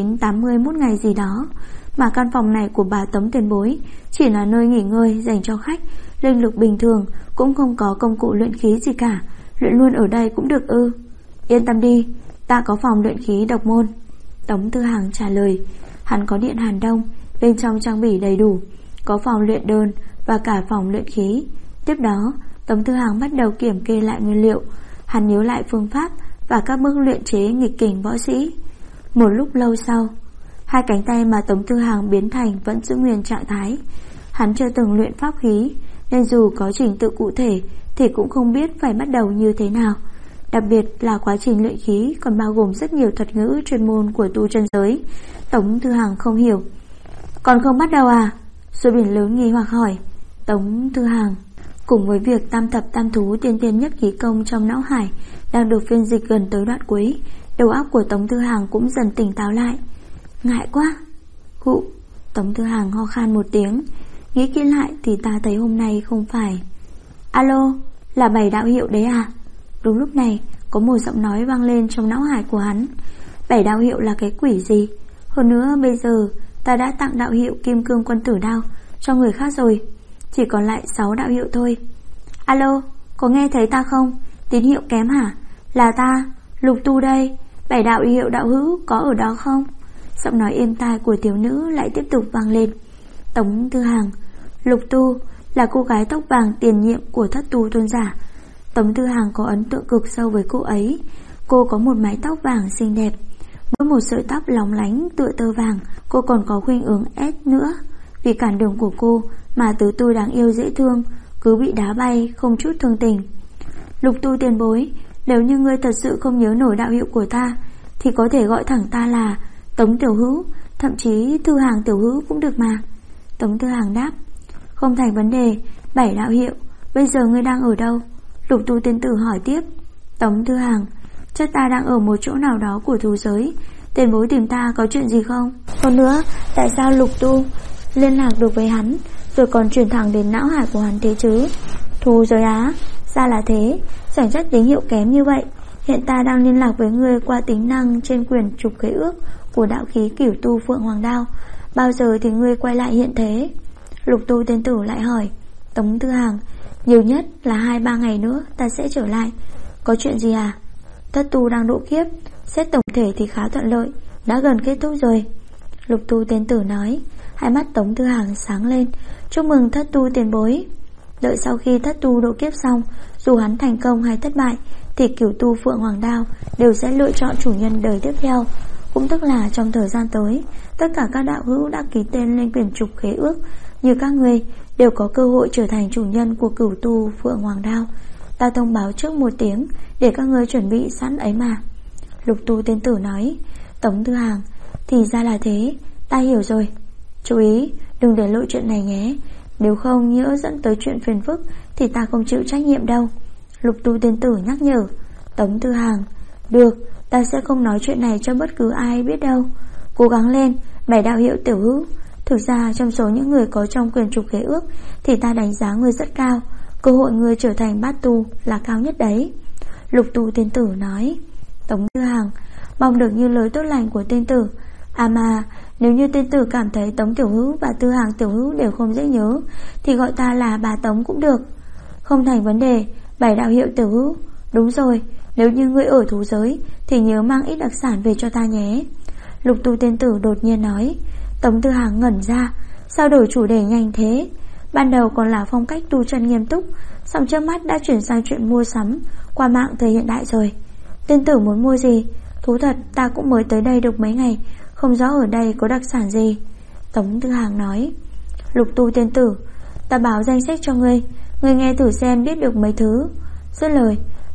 99-81 ngày gì đó. Mà căn phòng này của bà Tống tiền bối chỉ là nơi nghỉ ngơi dành cho khách, linh lực bình thường, cũng không có công cụ luyện khí gì cả. Luyện luôn ở đây cũng được ư? Yên tâm đi, ta có phòng luyện khí độc môn. Tống Tư Hàng trả lời. Hắn có điện Hàn Đông, bên trong trang bị đầy đủ, có phòng luyện đơn và cả phòng luyện khí. Tiếp đó Tống Tư Hàng bắt đầu kiểm kê lại nguyên liệu. Hắn nhớ lại phương pháp và các bước luyện chế nghịch kình võ sĩ. Một lúc lâu sau, hai cánh tay mà Tống Tư Hàng biến thành vẫn giữ nguyên trạng thái. Hắn chưa từng luyện pháp khí, nên dù có trình tự cụ thể thì cũng không biết phải bắt đầu như thế nào. Đặc biệt là quá trình luyện khí còn bao gồm rất nhiều thuật ngữ chuyên môn của tu chân giới. Tống Tư Hàng không hiểu. Còn không bắt đầu à? Rồi biển lớn nghi hoặc hỏi. Tống Tư Hàng. Cùng với việc tam thập tam thú tiên tiên nhất khí công trong não hải đang được phiên dịch gần tới đoạn cuối, đầu óc của Tống Tư Hàng cũng dần tỉnh táo lại. Ngại quá. Hụ. Tống Tư Hàng ho khan một tiếng. Nghĩ kỹ lại thì ta thấy hôm nay không phải. Alo, là Bảy đạo hiệu đấy à? Đúng lúc này có một giọng nói vang lên trong não hải của hắn. Bảy đạo hiệu là cái quỷ gì? Hơn nữa bây giờ ta đã tặng đạo hiệu Kim Cương Quân Tử Đao cho người khác rồi, chỉ còn lại 6 đạo hiệu thôi. Alo, có nghe thấy ta không? Tín hiệu kém hả? Là ta, Lục Tu đây. Bảy đạo hiệu đạo hữu có ở đó không? Giọng nói êm tai của thiếu nữ lại tiếp tục vang lên. Tống Tư Hàng. Lục Tu là cô gái tóc vàng tiền nhiệm của Thất Tu tôn giả. Tống Tư Hàng có ấn tượng cực sâu với cô ấy. Cô có một mái tóc vàng xinh đẹp, mỗi một sợi tóc lóng lánh tựa tơ vàng. Cô còn có khuynh hướng S nữa. Vì cản đường của cô mà tứ tu đáng yêu dễ thương cứ bị đá bay không chút thương tình. Lục Tu tiền bối, nếu như ngươi thật sự không nhớ nổi đạo hiệu của ta thì có thể gọi thẳng ta là Tống tiểu hữu, thậm chí Tư Hàng tiểu hữu cũng được mà. Tống Tư Hàng đáp. Không thành vấn đề. Bảy đạo hiệu, bây giờ ngươi đang ở đâu? Lục Tu tiên tử hỏi tiếp. Tống Tư Hàng. Chắc ta đang ở một chỗ nào đó của thú giới. Tiền bối tìm ta có chuyện gì không? Hơn nữa, tại sao Lục Tu liên lạc được với hắn rồi còn chuyển thẳng đến não hải của hắn thế chứ? Thú giới á? Ra là thế, chẳng trách tín hiệu kém như vậy. Hiện ta đang liên lạc với ngươi qua tính năng trên quyển trục khế ước của đạo khí Cửu Tu Phượng Hoàng Đao. Bao giờ thì ngươi quay lại hiện thế? Lục Tu tiên tử lại hỏi. Tống Tư Hàng. Nhiều nhất là 2-3 ngày nữa ta sẽ trở lại. Có chuyện gì à? Thất Tu đang độ kiếp, xét tổng thể thì khá thuận lợi, đã gần kết thúc rồi. Lục Tu tiên tử nói. Hai mắt Tống Tư Hàng sáng lên. Chúc mừng Thất Tu tiền bối. Đợi sau khi Thất Tu độ kiếp xong, dù hắn thành công hay thất bại thì Cửu Tu Phượng Hoàng Đao đều sẽ lựa chọn chủ nhân đời tiếp theo. Cũng tức là trong thời gian tới, tất cả các đạo hữu đã ký tên lên quyển trục khế ước như các ngươi đều có cơ hội trở thành chủ nhân của Cửu Tu Phượng Hoàng Đao. Ta thông báo trước một tiếng để các ngươi chuẩn bị sẵn ấy mà. Lục Tu Tiên Tử nói. Tống Tư Hàng: Thì ra là thế, ta hiểu rồi. Chú ý đừng để lộ chuyện này nhé, nếu không nhỡ dẫn tới chuyện phiền phức thì ta không chịu trách nhiệm đâu. Lục Tu Tiên Tử nhắc nhở. Tống Tư Hàng: Được, ta sẽ không nói chuyện này cho bất cứ ai biết đâu. Cố gắng lên, Bảy đạo hiệu tiểu hữu. Thực ra trong số những người có trong quyền trục khế ước thì ta đánh giá ngươi rất cao, cơ hội ngươi trở thành bát tu là cao nhất đấy. Lục Tu Tiên Tử nói. Tống Tư Hàng: Mong được như lời tốt lành của tiên tử. À mà nếu như tiên tử cảm thấy Tống tiểu hữu và Tư Hàng tiểu hữu đều không dễ nhớ thì gọi ta là bà Tống cũng được. Không thành vấn đề, Bảy đạo hiệu tiểu hữu. Đúng rồi, nếu như ngươi ở thú giới thì nhớ mang ít đặc sản về cho ta nhé. Lục Tu Tiên Tử đột nhiên nói. Tống Tư Hàng ngẩn ra, sao đổi chủ đề nhanh thế? Ban đầu còn là phong cách tu chân nghiêm túc, xong trước mắt đã chuyển sang chuyện mua sắm qua mạng thời hiện đại rồi. Tiên tử muốn mua gì? Thú thật ta cũng mới tới đây được mấy ngày, không rõ ở đây có đặc sản gì. Tống Tư Hàng nói. Lục Tu Tiên Tử: Ta báo danh sách cho ngươi, ngươi nghe thử xem biết được mấy thứ. Dứt lời,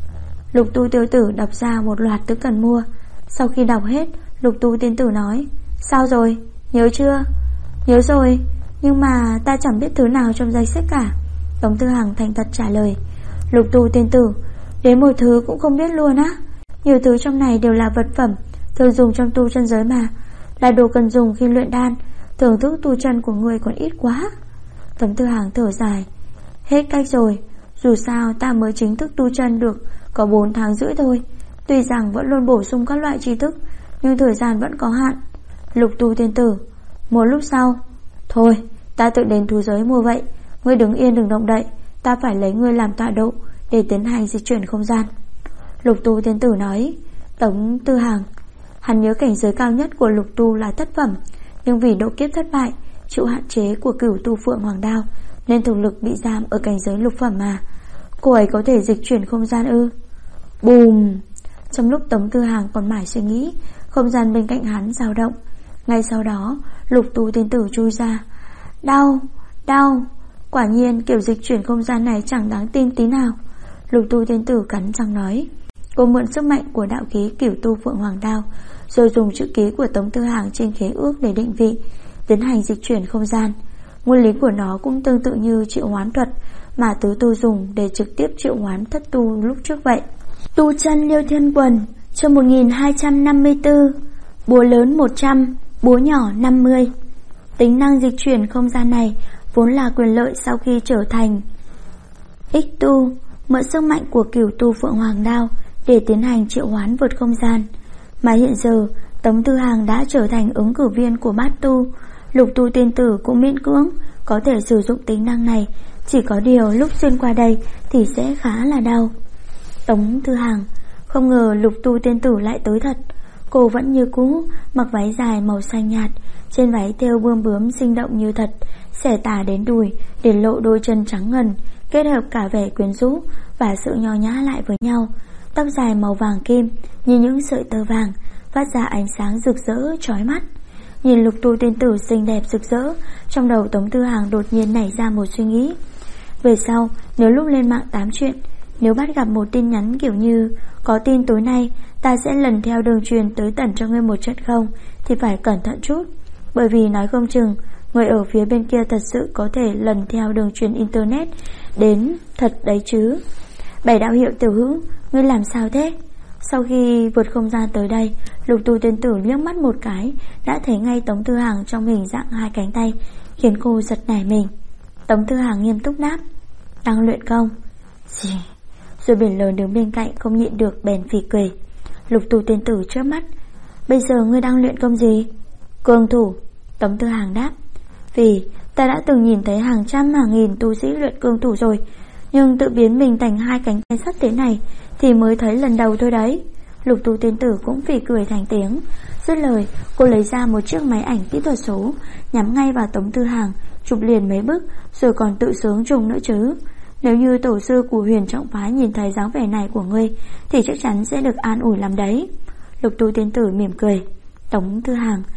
Lục Tu Tiêu Tử đọc ra một loạt thứ cần mua. Sau khi đọc hết, Lục Tu Tiên Tử nói. Sao rồi, nhớ chưa? Nhớ rồi, nhưng mà ta chẳng biết thứ nào trong danh sách cả. Tống Tư Hàng thành thật trả lời. Lục Tu Tiên Tử: Đến một thứ cũng không biết luôn á? Nhiều thứ trong này đều là vật phẩm thường dùng trong tu chân giới mà, là đồ cần dùng khi luyện đan. Thưởng thức tu chân của người còn ít quá. Tống Tư Hàng thở dài. Hết cách rồi, dù sao ta mới chính thức tu chân được có 4 tháng rưỡi thôi. Tuy rằng vẫn luôn bổ sung các loại tri thức, nhưng thời gian vẫn có hạn. Lục Tu Tiên Tử: Một lúc sau. Thôi, ta tự đến thú giới mua vậy. Ngươi đứng yên đừng động đậy, ta phải lấy ngươi làm tọa độ để tiến hành di chuyển không gian. Lục Tu Tiên Tử nói. Tống Tư Hàng: Hắn nhớ cảnh giới cao nhất của Lục Tu là thất phẩm, nhưng vì độ kiếp thất bại, chịu hạn chế của Cửu Tu Phượng Hoàng Đao, nên thực lực bị giam ở cảnh giới lục phẩm mà. Cô ấy có thể dịch chuyển không gian ư? Bùm! Trong lúc Tống Tư Hàng còn mải suy nghĩ, không gian bên cạnh hắn dao động. Ngay sau đó, Lục Tu Tiên Tử chui ra. Đau, đau. Quả nhiên kiểu dịch chuyển không gian này chẳng đáng tin tí nào. Lục Tu Tiên Tử cắn răng nói. Cô mượn sức mạnh của đạo khí Cửu Tu Phượng Hoàng Đao, rồi dùng chữ ký của Tống Tư Hàng trên khế ước để định vị, tiến hành dịch chuyển không gian. Nguyên lý của nó cũng tương tự như triệu hoán thuật mà tứ tu dùng để trực tiếp triệu hoán thất tu lúc trước vậy. Tu chân Liêu Thiên Quần, chương 1254. Búa lớn 100, búa nhỏ 50. Tính năng dịch chuyển không gian này vốn là quyền lợi sau khi trở thành Ích Tu, mượn sức mạnh của Cửu Tu Phượng Hoàng Đao để tiến hành triệu hoán vượt không gian. Mà hiện giờ Tống Tư Hàng đã trở thành ứng cử viên của bát tu, Lục Tu Tiên Tử cũng miễn cưỡng có thể sử dụng tính năng này. Chỉ có điều lúc xuyên qua đây thì sẽ khá là đau. Tống Tư Hàng không ngờ Lục Tu Tiên Tử lại tới thật. Cô vẫn như cũ, mặc váy dài màu xanh nhạt, trên váy thêu bươm bướm sinh động như thật, xẻ tà đến đùi để lộ đôi chân trắng ngần, kết hợp cả vẻ quyến rũ và sự nho nhã lại với nhau. Tóc dài màu vàng kim như những sợi tơ vàng, phát ra ánh sáng rực rỡ chói mắt. Nhìn Lục Tu Tiên Tử xinh đẹp rực rỡ, trong đầu Tống Tư Hàng đột nhiên nảy ra một suy nghĩ. Về sau, nếu lúc lên mạng tám chuyện, nếu bắt gặp một tin nhắn kiểu như có tin tối nay ta sẽ lần theo đường truyền tới tẩn cho ngươi một trận không, thì phải cẩn thận chút. Bởi vì nói không chừng người ở phía bên kia thật sự có thể lần theo đường truyền internet đến thật đấy chứ. Bảy đạo hiệu tiểu hữu, ngươi làm sao thế? Sau khi vượt không gian tới đây, Lục Tu Tiên Tử liếc mắt một cái đã thấy ngay Tống Tư Hàng trong hình dạng hai cánh tay, khiến cô giật nảy mình. Tống Tư Hàng nghiêm túc đáp. Đang luyện công. Gì? Rồi biển lớn đứng bên cạnh không nhịn được bèn phì cười. Lục Tu Tiên Tử chớp mắt. Bây giờ ngươi đang luyện công gì? Cương thủ. Tống Tư Hàng đáp. Vì ta đã từng nhìn thấy hàng trăm hàng nghìn tu sĩ luyện cương thủ rồi, nhưng tự biến mình thành hai cánh tay sắt thế này thì mới thấy lần đầu thôi đấy. Lục Tu Tiên Tử cũng phì cười thành tiếng. Dứt lời, cô lấy ra một chiếc máy ảnh kỹ thuật số, nhắm ngay vào Tống Tư Hàng, chụp liền mấy bức, rồi còn tự sướng trùng nữa chứ. Nếu như tổ sư của Huyền Trọng Phái nhìn thấy dáng vẻ này của ngươi thì chắc chắn sẽ được an ủi lắm đấy. Lục Tu Tiên Tử mỉm cười. Tống Tư Hàng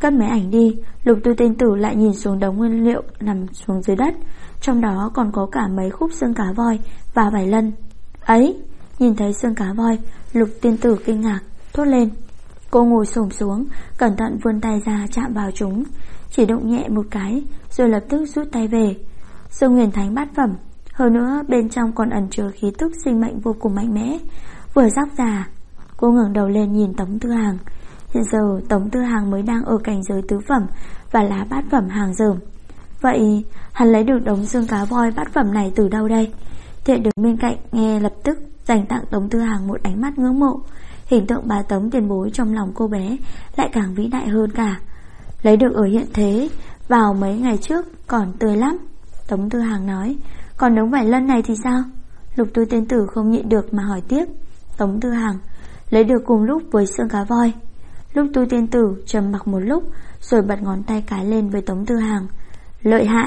Cất máy ảnh đi, Lục Tu tiên tử lại nhìn xuống đống nguyên liệu nằm xuống dưới đất, trong đó còn có cả mấy khúc xương cá voi và vài lân. Ấy, nhìn thấy xương cá voi, Lục tiên tử kinh ngạc thốt lên. Cô ngồi xổm xuống, cẩn thận vươn tay ra chạm vào chúng, chỉ động nhẹ một cái rồi lập tức rút tay về. Xương huyền thánh bát phẩm, hơn nữa bên trong còn ẩn chứa khí tức sinh mệnh vô cùng mạnh mẽ. Vừa róc ra, cô ngẩng đầu lên nhìn Tống Tư Hàng. Hiện giờ Tống Tư Hàng mới đang ở cảnh giới tứ phẩm và là bát phẩm hàng dởm. Vậy hắn lấy được đống xương cá voi bát phẩm này từ đâu đây? Thiện đứng bên cạnh nghe lập tức dành tặng Tống Tư Hàng một ánh mắt ngưỡng mộ. Hình tượng bà Tống tiền bối trong lòng cô bé lại càng vĩ đại hơn cả. Lấy được ở hiện thế, vào mấy ngày trước còn tươi lắm, Tống Tư Hàng nói. Còn đống vải lân này thì sao? Lục Tu tiên tử không nhịn được mà hỏi tiếp. Tống Tư Hàng lấy được cùng lúc với xương cá voi. Lục Tu tiên tử trầm mặc một lúc rồi bật ngón tay cái lên với Tống Tư Hàng. Lợi hại.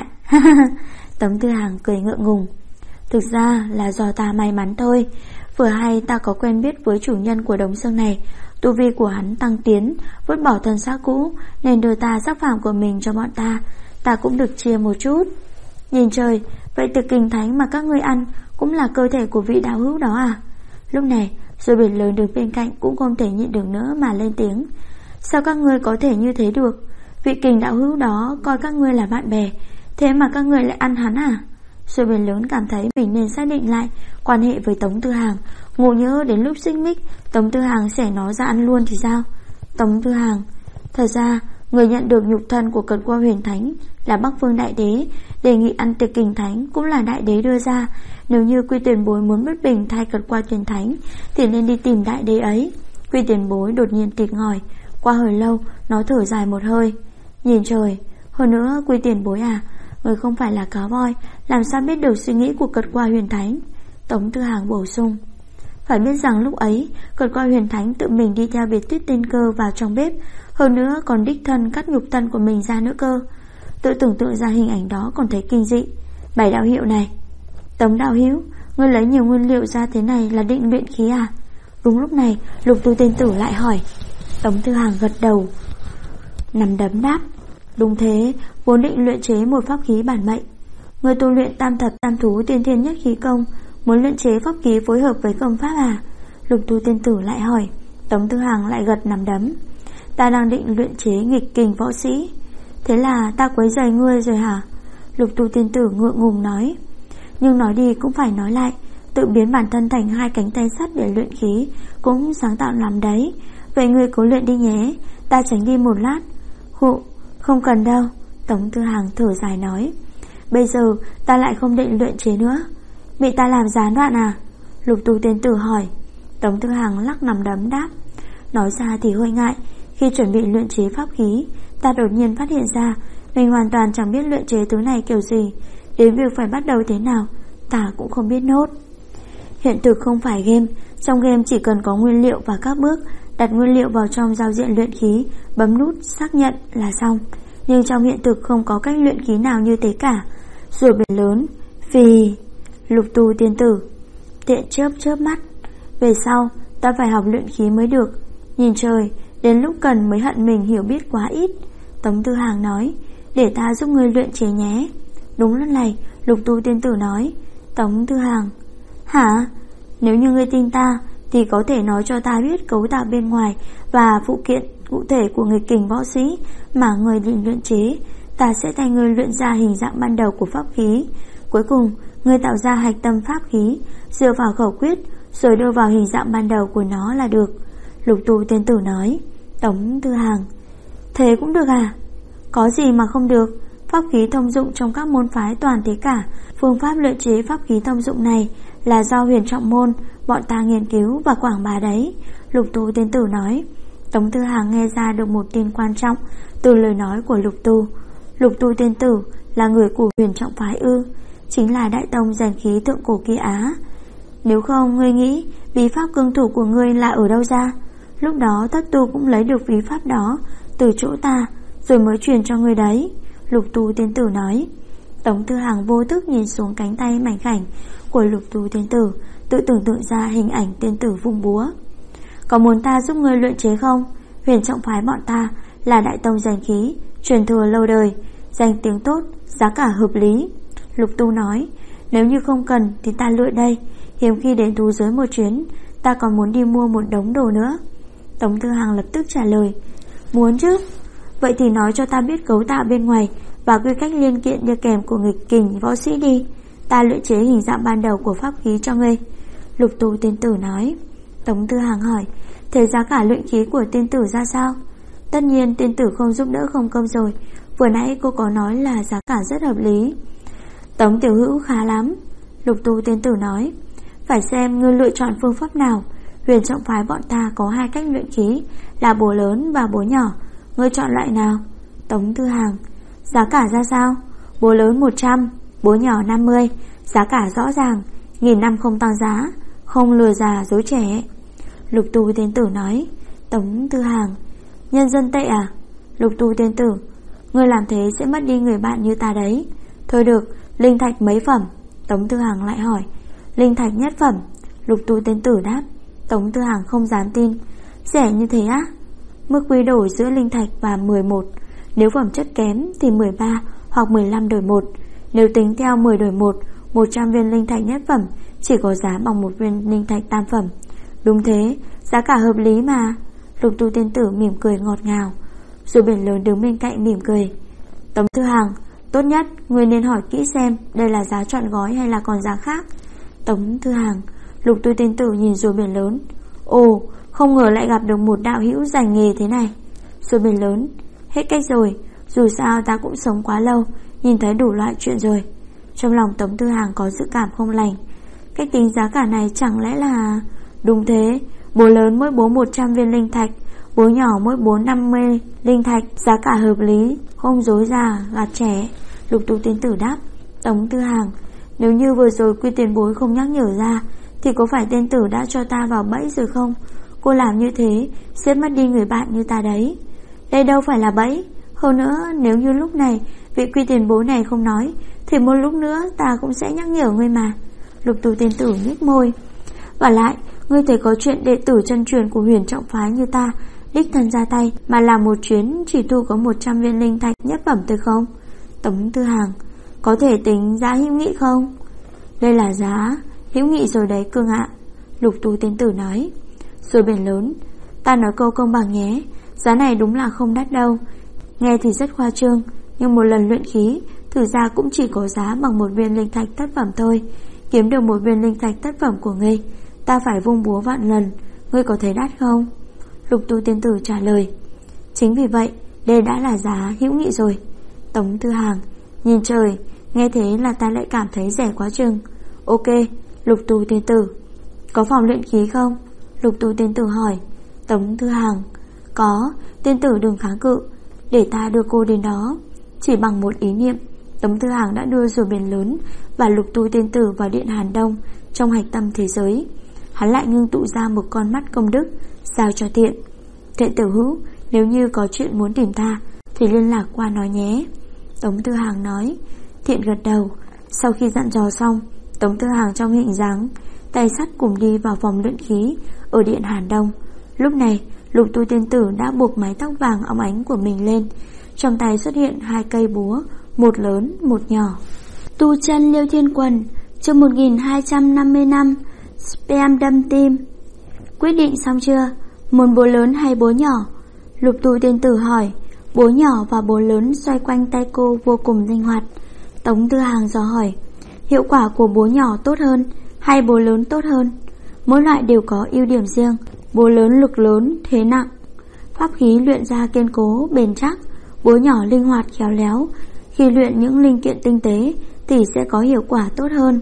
Tống Tư Hàng cười ngượng ngùng. Thực ra là do ta may mắn thôi. Vừa hay ta có quen biết với chủ nhân của đống xương này, tu vi của hắn tăng tiến, vứt bỏ thân xác cũ, nên đưa ta sắc phàm của mình cho bọn ta. Ta cũng được chia một chút. Nhìn trời, vậy tiệc kinh thánh mà các ngươi ăn cũng là cơ thể của vị đạo hữu đó à? Lúc này rồi biển lớn đứng bên cạnh cũng không thể nhịn được nữa mà lên tiếng. Sao các ngươi có thể như thế được? Vị kình đạo hữu đó coi các ngươi là bạn bè, thế mà các ngươi lại ăn hắn à? Rồi biển lớn cảm thấy mình nên xác định lại quan hệ với Tống Tư Hàng, ngộ nhỡ đến lúc xích mích Tống Tư Hàng xẻ nó ra ăn luôn thì sao? Tống Tư Hàng, thật ra người nhận được nhục thân của Cật Qua Huyền Thánh là Bắc Phương Đại Đế, đề nghị ăn tiệc kinh thánh cũng là Đại Đế đưa ra. Nếu như Quy tiền bối muốn bất bình thay Cật Qua Huyền Thánh thì nên đi tìm Đại Đế ấy. Quy tiền bối đột nhiên tịt ngòi, qua hồi lâu nó thở dài một hơi. Nhìn trời, hơn nữa Quy tiền bối à, người không phải là cá voi, làm sao biết được suy nghĩ của Cật Qua Huyền Thánh? Tống Tư Hàng bổ sung. Phải biết rằng lúc ấy Cật Qua Huyền Thánh tự mình đi theo Biệt Tuyết Tiên Cơ vào trong bếp, hơn nữa còn đích thân cắt nhục thân của mình ra nữa cơ. Tự tưởng tượng ra hình ảnh đó còn thấy kinh dị. Bảy đạo hiệu này. Tống đạo hữu, ngươi lấy nhiều nguyên liệu ra thế này là định luyện khí à? Đúng lúc này Lục Tu tiên tử lại hỏi. Tống Tư Hàng gật đầu, nằm đấm đáp. Đúng thế, vốn định luyện chế một pháp khí bản mệnh. Người tu luyện tam thập tam thú tiên thiên nhất khí công, muốn luyện chế pháp khí phối hợp với công pháp à? Lục Tu tiên tử lại hỏi. Tống Tư Hàng lại gật nằm đấm. Ta đang định luyện chế nghịch kình võ sĩ. Thế là ta quấy rầy ngươi rồi hả? Lục Tu tiên tử ngượng ngùng nói. Nhưng nói đi cũng phải nói lại, tự biến bản thân thành hai cánh tay sắt để luyện khí cũng sáng tạo lắm đấy. Vậy ngươi cố luyện đi nhé, ta tránh đi một lát. Hụ, không cần đâu, Tống Tư Hàng thở dài nói. Bây giờ ta lại không định luyện chế nữa. Bị ta làm gián đoạn à? Lục Tu tiên tử hỏi. Tống Tư Hàng lắc nằm đấm đáp. Nói ra thì hơi ngại, khi chuẩn bị luyện chế pháp khí, ta đột nhiên phát hiện ra mình hoàn toàn chẳng biết luyện chế thứ này kiểu gì. Đến việc phải bắt đầu thế nào ta cũng không biết nốt. Hiện thực không phải game. Trong game chỉ cần có nguyên liệu và các bước, đặt nguyên liệu vào trong giao diện luyện khí, bấm nút xác nhận là xong. Nhưng trong hiện thực không có cách luyện khí nào như thế cả. Rồi biển lớn vì Lục Tu tiên tử tiện chớp mắt. Về sau ta phải học luyện khí mới được. Nhìn trời, đến lúc cần mới hận mình hiểu biết quá ít. Tống Tư Hàng nói. Để ta giúp ngươi luyện chế nhé. Đúng lúc này Lục Tu tiên tử nói. Tống Tư Hàng, hả? Nếu như ngươi tin ta thì có thể nói cho ta biết cấu tạo bên ngoài và phụ kiện cụ thể của nghịch kình võ sĩ mà ngươi định luyện chế. Ta sẽ thay ngươi luyện ra hình dạng ban đầu của pháp khí. Cuối cùng ngươi tạo ra hạch tâm pháp khí, dựa vào khẩu quyết rồi đưa vào hình dạng ban đầu của nó là được. Lục Tu tiên tử nói. Tống Tư Hàng, thế cũng được à? Có gì mà không được? Pháp khí thông dụng trong các môn phái toàn thế cả. Phương pháp luyện chế pháp khí thông dụng này là do Huyền Trọng môn bọn ta nghiên cứu và quảng bá đấy, Lục Tu tiên tử nói. Tống Tư Hàng nghe ra được một tin quan trọng từ lời nói của Lục Tu. Lục Tu tiên tử là người của Huyền Trọng phái ư? Chính là đại tông rèn khí thượng cổ kia á? Nếu không, ngươi nghĩ bí pháp cương thủ của ngươi là ở đâu ra? Lúc đó Thất Tu cũng lấy được bí pháp đó từ chỗ ta rồi mới truyền cho ngươi đấy, Lục Tu tiên tử nói. Tống Tư Hàng vô thức nhìn xuống cánh tay mảnh khảnh của Lục Tu tiên tử, tự tưởng tượng ra hình ảnh tiên tử vung búa. Có muốn ta giúp ngươi luyện chế không? Huyền Trọng phái bọn ta là đại tông danh khí, truyền thừa lâu đời, danh tiếng tốt, giá cả hợp lý. Lục Tu nói, nếu như không cần thì ta lựa đây, hiếm khi đến thú giới một chuyến, ta còn muốn đi mua một đống đồ nữa. Tống Tư Hằng lập tức trả lời, muốn chứ. Vậy thì nói cho ta biết cấu tạo bên ngoài và quy cách liên kiện đi kèm của nghịch kình võ sĩ đi, ta luyện chế hình dạng ban đầu của pháp khí cho ngươi. Lục Tu tiên tử nói. Tống Tư Hằng hỏi, thế giá cả luyện khí của tiên tử ra sao? Tất nhiên tiên tử không giúp đỡ không công rồi, vừa nãy cô có nói là giá cả rất hợp lý. Tống tiểu hữu khá lắm. Lục Tu tiên tử nói, phải xem ngươi lựa chọn phương pháp nào. Huyền Trọng phái bọn ta có 2 cách luyện khí, là bố lớn và bố nhỏ, ngươi chọn loại nào? Tống Tư Hằng, giá cả ra sao? Bố lớn 100, bố nhỏ 50, giá cả rõ ràng, 1000 năm không tăng giá, không lừa già dối trẻ. Lục Tu tiên tử nói. Tống Tư Hằng, nhân dân tệ à? Lục Tu tiên tử, ngươi làm thế sẽ mất đi người bạn như ta đấy. Thôi được, linh thạch mấy phẩm? Tống Tư Hằng lại hỏi. Linh thạch nhất phẩm. Lục Tu tiên tử đáp. Tống Tư Hằng không dám tin. Rẻ như thế á? Mức quy đổi giữa linh thạch và 11, nếu phẩm chất kém thì 13 hoặc 15 đổi 1. Nếu tính theo 10 đổi 1, 100 viên linh thạch nhất phẩm chỉ có giá bằng 1 viên linh thạch tam phẩm. Đúng thế, giá cả hợp lý mà. Lục Tu tiên tử mỉm cười ngọt ngào. Rồi Biển Lớn đứng bên cạnh mỉm cười. Tống Tư Hằng, tốt nhất ngươi nên hỏi kỹ xem đây là giá trọn gói hay là còn giá khác. Tống Tư Hằng. Lục Tu tiên tử nhìn Rồi Biển Lớn. Ồ, không ngờ lại gặp được một đạo hữu dành nghề thế này. Rồi Biển Lớn, hết cách rồi, dù sao ta cũng sống quá lâu, nhìn thấy đủ loại chuyện rồi. Trong lòng Tống Tư Hằng có dự cảm không lành. Cách tính giá cả này chẳng lẽ là... Đúng thế, bố lớn mỗi bố 100 viên linh thạch, bố nhỏ mỗi bố 50 linh thạch, giá cả hợp lý, không dối già gạt trẻ. Lục Tu tiên tử đáp. Tống Tư Hằng, nếu như vừa rồi Quy tiền bối không nhắc nhở ra thì có phải tiên tử đã cho ta vào bẫy rồi không? Cô làm như thế sẽ mất đi người bạn như ta đấy. Đây đâu phải là bẫy. Hơn nữa, nếu như lúc này vị Quy tiền bối này không nói thì một lúc nữa ta cũng sẽ nhắc nhở ngươi mà. Lục Tu tiên tử nhếch môi. Và lại, ngươi thấy có chuyện đệ tử chân truyền của Huyền Trọng phái như ta đích thân ra tay mà làm một chuyến chỉ thu có 100 viên linh thạch nhất phẩm thôi không? Tống Tư Hằng, có thể tính giá hữu nghị không? Đây là giá hữu nghị rồi đấy cương ạ. Lục Tu tiên tử nói. Rồi Biển Lớn, ta nói câu công bằng nhé, giá này đúng là không đắt đâu. Nghe thì rất khoa trương, nhưng một lần luyện khí thử ra cũng chỉ có giá bằng 1 viên linh thạch thất phẩm thôi. Kiếm được 1 viên linh thạch thất phẩm của ngươi, ta phải vung búa vạn lần. Ngươi có thấy đắt không? Lục Tu tiên tử trả lời. Chính vì vậy, đây đã là giá hữu nghị rồi. Tống Tư Hằng, nhìn trời, nghe thế là ta lại cảm thấy rẻ quá chừng. Ok, Lục Tu tiên tử, có phòng luyện khí không? Lục Tu tiên tử hỏi. Tống Tư Hằng, có, tiên tử đừng kháng cự, để ta đưa cô đến đó. Chỉ bằng một ý niệm, Tống Tư Hằng đã đưa Rồi Biển Lớn và Lục Tu tiên tử vào điện Hàn Đông trong hạch tâm thế giới. Hắn lại ngưng tụ ra một con mắt công đức, giao cho Thiện. Thiện tiểu hữu, nếu như có chuyện muốn tìm ta thì liên lạc qua nói nhé. Tống Tư Hằng nói. Thiện gật đầu. Sau khi dặn dò xong, Tống Tư Hằng trong hình dáng tay sắt cùng đi vào phòng luyện khí ở điện Hàn Đông. Lúc này Lục Tu tiên tử đã buộc mái tóc vàng óng ánh của mình lên. Trong tay xuất hiện 2 cây búa, một lớn một nhỏ. Tu chân Liêu Thiên Quần, chương 1255, Spam đâm tim. Quyết định xong chưa? Muốn búa lớn hay búa nhỏ? Lục Tu tiên tử hỏi. Búa nhỏ và búa lớn xoay quanh tay cô vô cùng linh hoạt. Tống Tư Hằng dò hỏi. Hiệu quả của búa nhỏ tốt hơn hay búa lớn tốt hơn? Mỗi loại đều có ưu điểm riêng. Búa lớn lực lớn, thế nặng, pháp khí luyện ra kiên cố, bền chắc. Búa nhỏ linh hoạt khéo léo, khi luyện những linh kiện tinh tế thì sẽ có hiệu quả tốt hơn.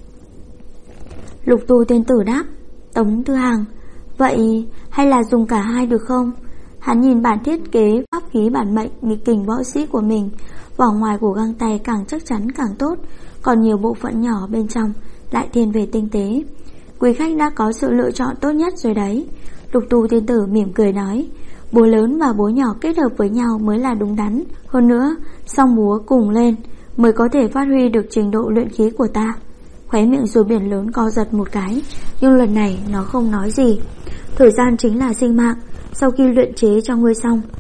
Lục Tu tiên tử đáp. Tống Tư Hằng, vậy hay là dùng cả hai được không? Hắn nhìn bản thiết kế pháp khí bản mệnh nghịch kình võ sĩ của mình. Vỏ ngoài của găng tay càng chắc chắn càng tốt, còn nhiều bộ phận nhỏ bên trong lại thiên về tinh tế. Quý khách đã có sự lựa chọn tốt nhất rồi đấy. Lục Tu tiên tử mỉm cười nói. Búa lớn và búa nhỏ kết hợp với nhau mới là đúng đắn. Hơn nữa, song búa cùng lên mới có thể phát huy được trình độ luyện khí của ta. Khóe miệng Rồi Biển Lớn co giật một cái, nhưng lần này nó không nói gì. Thời gian chính là sinh mạng. Sau khi luyện chế cho ngươi xong,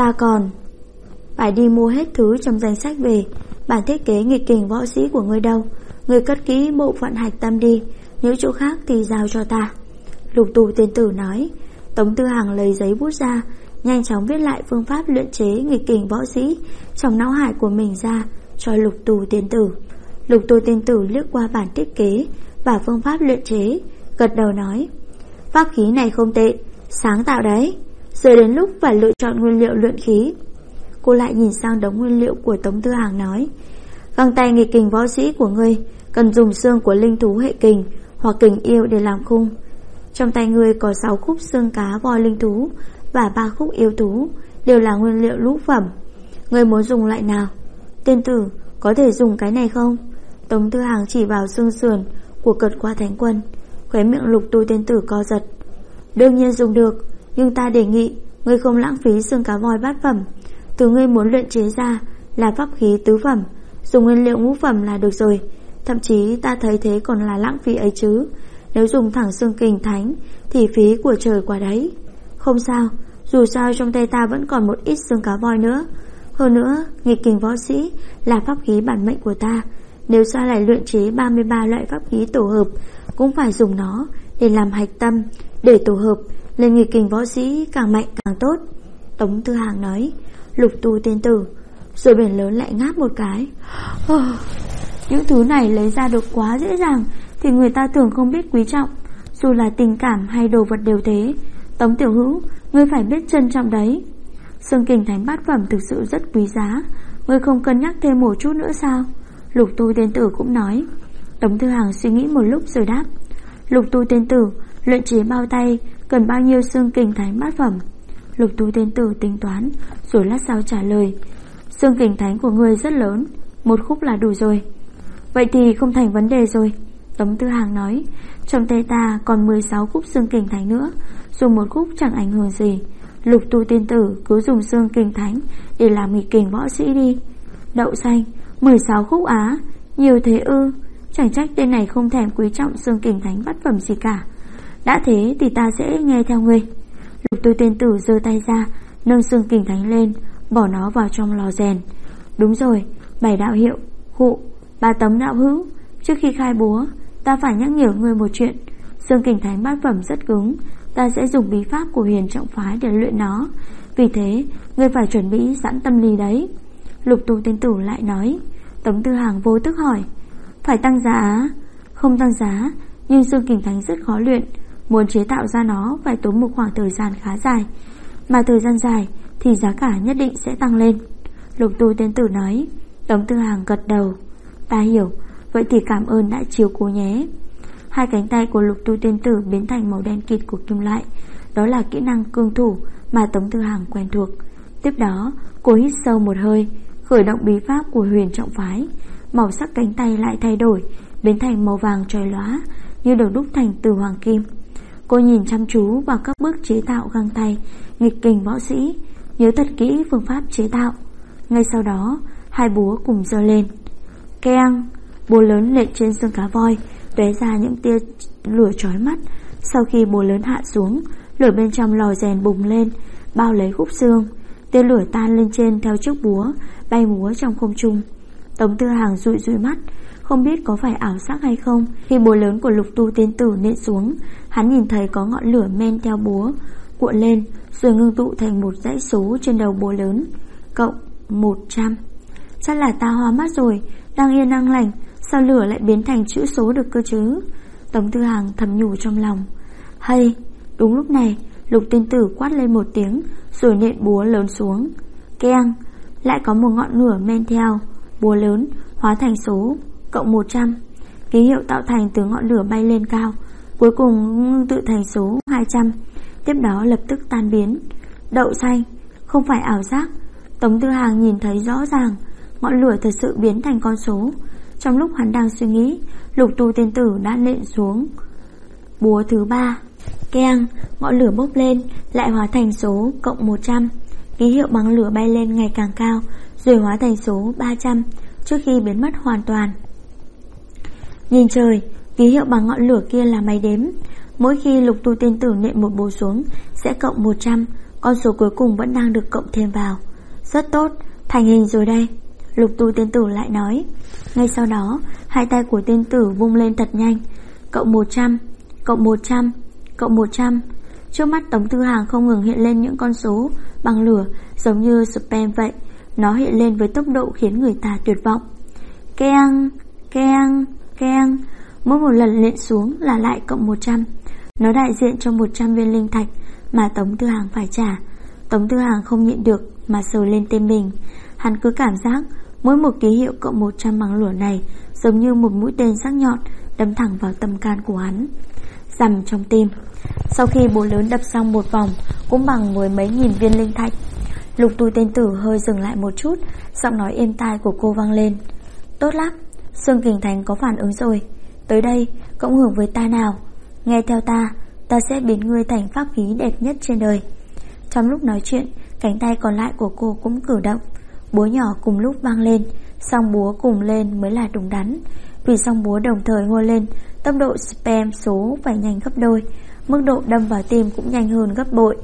Ta còn phải đi mua hết thứ trong danh sách về. Bản thiết kế nghịch kình võ sĩ của ngươi đâu? Ngươi cất kỹ bộ phận hạch tâm đi, những chỗ khác thì giao cho ta. Lục Tu tiên tử nói. Tống Tư Hằng lấy giấy bút ra, nhanh chóng viết lại phương pháp luyện chế nghịch kình võ sĩ trong não hải của mình ra cho Lục Tu tiên tử. Lục Tu tiên tử liếc qua bản thiết kế và phương pháp luyện chế, gật đầu nói: pháp khí này không tệ, sáng tạo đấy. Giờ đến lúc phải lựa chọn nguyên liệu luyện khí. Cô lại nhìn sang đống nguyên liệu của Tống Tư Hằng nói: găng tay nghịch kình võ sĩ của ngươi cần dùng xương của linh thú hệ kình hoặc kình yêu để làm khung. Trong tay ngươi có 6 khúc xương cá voi linh thú và 3 khúc yêu thú, đều là nguyên liệu lũ phẩm. Ngươi muốn dùng loại nào? Tiên tử, có thể dùng cái này không? Tống Tư Hằng chỉ vào xương sườn của Cật Qua Thánh Quân. Khóe miệng Lục Tu tiên tử co giật. Đương nhiên dùng được, nhưng ta đề nghị ngươi không lãng phí xương cá voi bát phẩm. Thứ ngươi muốn luyện chế ra là pháp khí tứ phẩm, dùng nguyên liệu ngũ phẩm là được rồi. Thậm chí ta thấy thế còn là lãng phí ấy chứ. Nếu dùng thẳng xương kình thánh thì phí của trời quả đấy. Không sao, dù sao trong tay ta vẫn còn một ít xương cá voi nữa. Hơn nữa, nghịch kình võ sĩ là pháp khí bản mệnh của ta. Nếu sao lại luyện chế 33 loại pháp khí tổ hợp, cũng phải dùng nó để làm hạch tâm, để tổ hợp lên nghịch kình võ sĩ càng mạnh càng tốt. Tống Tư Hằng nói. Lục Tu tiên tử. Rồi biển lớn lại ngáp một cái. Những thứ này lấy ra được quá dễ dàng thì người ta thường không biết quý trọng. Dù là tình cảm hay đồ vật đều thế. Tống tiểu hữu, ngươi phải biết trân trọng đấy. Xương kình thánh bát phẩm thực sự rất quý giá, ngươi không cân nhắc thêm một chút nữa sao? Lục Tu tiên tử cũng nói. Tống Tư Hằng suy nghĩ một lúc rồi đáp. Lục Tu tiên tử, luyện chế bao tay cần bao nhiêu xương kình thánh bát phẩm? Lục Tu tiên tử tính toán rồi lát sau trả lời. Xương kình thánh của ngươi rất lớn, 1 khúc là đủ rồi. Vậy thì không thành vấn đề rồi. Tống Tư Hằng nói. Trong tay ta còn 16 khúc xương kình thánh nữa, dùng 1 khúc chẳng ảnh hưởng gì. Lục Tu tiên tử cứ dùng xương kình thánh để làm nghịch kình võ sĩ đi. Đậu xanh, 16 khúc á, nhiều thế ư? Chẳng trách tên này không thèm quý trọng xương kình thánh bát phẩm gì cả. Đã thế thì ta sẽ nghe theo ngươi. Lục Tu tiên tử giơ tay ra, nâng xương kình thánh lên, bỏ nó vào trong lò rèn. Đúng rồi, 7 đạo hiệu, hụ, 3 tấm đạo hữu. Trước khi khai búa, ta phải nhắc nhở ngươi một chuyện. Xương kình thánh bát phẩm rất cứng, ta sẽ dùng bí pháp của Huyền Trọng Phái để luyện nó. Vì thế, ngươi phải chuẩn bị sẵn tâm lý đấy. Lục Tu tiên tử lại nói. Tống Tư Hằng vô thức hỏi. Phải tăng giá á? Không tăng giá, nhưng xương kình thánh rất khó luyện. Muốn chế tạo ra nó phải tốn một khoảng thời gian khá dài, mà thời gian dài thì giá cả nhất định sẽ tăng lên. Lục Tu tiên tử nói. Tống Tư Hằng gật đầu. Ta hiểu, vậy thì cảm ơn đã chiếu cố nhé. Hai cánh tay của Lục Tu tiên tử biến thành màu đen kịt của kim loại. Đó là kỹ năng cương thủ mà Tống Tư Hằng quen thuộc. Tiếp đó, cô hít sâu một hơi, khởi động bí pháp của Huyền Trọng Phái. Màu sắc cánh tay lại thay đổi, biến thành màu vàng chói lóa, như được đúc thành từ hoàng kim. Cô nhìn chăm chú vào các bước chế tạo găng tay nghịch kình võ sĩ, nhớ thật kỹ phương pháp chế tạo. Ngay sau đó, hai búa cùng giơ lên. Keng, búa lớn lệch trên xương cá voi, tóe ra những tia lửa chói mắt. Sau khi búa lớn hạ xuống, lửa bên trong lò rèn bùng lên, bao lấy khúc xương. Tia lửa tan lên trên theo chiếc búa, bay múa trong không trung. Tống Tư Hằng dụi dụi mắt, không biết có phải ảo giác hay không. Khi búa lớn của Lục Tu tiên tử nện xuống, hắn nhìn thấy có ngọn lửa men theo búa cuộn lên, rồi ngưng tụ thành một dãy số trên đầu búa lớn. Cộng 100. Chắc là ta hoa mắt rồi, đang yên đang lành, sao lửa lại biến thành chữ số được cơ chứ? Tống Tư Hằng thầm nhủ trong lòng. Hay, đúng lúc này, Lục tiên tử quát lên một tiếng, rồi nện búa lớn xuống. Keng, lại có một ngọn lửa men theo búa lớn, hóa thành số cộng 100. Ký hiệu tạo thành từ ngọn lửa bay lên cao, cuối cùng tự thành số 200. Tiếp đó lập tức tan biến. Đậu xanh, không phải ảo giác. Tống Tư Hằng nhìn thấy rõ ràng, ngọn lửa thật sự biến thành con số. Trong lúc hắn đang suy nghĩ, Lục Tu tiên tử đã nện xuống búa thứ 3. Keng, ngọn lửa bốc lên, lại hóa thành số cộng 100. Ký hiệu bằng lửa bay lên ngày càng cao, rồi hóa thành số 300 trước khi biến mất hoàn toàn. Nhìn trời, ký hiệu bằng ngọn lửa kia là máy đếm. Mỗi khi Lục Tu tiên tử nện một búa xuống sẽ cộng 100, Con số cuối cùng vẫn đang được cộng thêm vào. Rất tốt, thành hình rồi đây, Lục Tu tiên tử lại nói. Ngay sau đó, hai tay của tiên tử vung lên thật nhanh. Cộng 100, cộng 100, cộng 100. Trước mắt Tống Tư Hàng không ngừng hiện lên những con số bằng lửa, giống như spam vậy. Nó hiện lên với tốc độ khiến người ta tuyệt vọng. Keng, keng, keng. Mỗi một lần lên xuống là lại cộng 100. Nó đại diện cho 100 viên linh thạch mà Tống Tư Hàng phải trả. Tống Tư Hàng không nhịn được mà sờ lên tim mình. Hắn cứ cảm giác mỗi một ký hiệu cộng 100 bằng lửa này giống như một mũi tên sắc nhọn đâm thẳng vào tâm can của hắn. Rằm trong tim. Sau khi búa lớn đập xong một vòng cũng bằng với mấy nghìn viên linh thạch, Lục Tu tiên tử hơi dừng lại một chút, giọng nói êm tai của cô vang lên. Tốt lắm, Xương Kình Thánh có phản ứng rồi. Tới đây, cộng hưởng với ta nào. Nghe theo ta, ta sẽ biến ngươi thành pháp khí đẹp nhất trên đời. Trong lúc nói chuyện, cánh tay còn lại của cô cũng cử động. Búa nhỏ cùng lúc vang lên, song búa cùng lên mới là đúng đắn. Vì song búa đồng thời hô lên, tốc độ spam số phải nhanh gấp đôi, mức độ đâm vào tim cũng nhanh hơn gấp bội.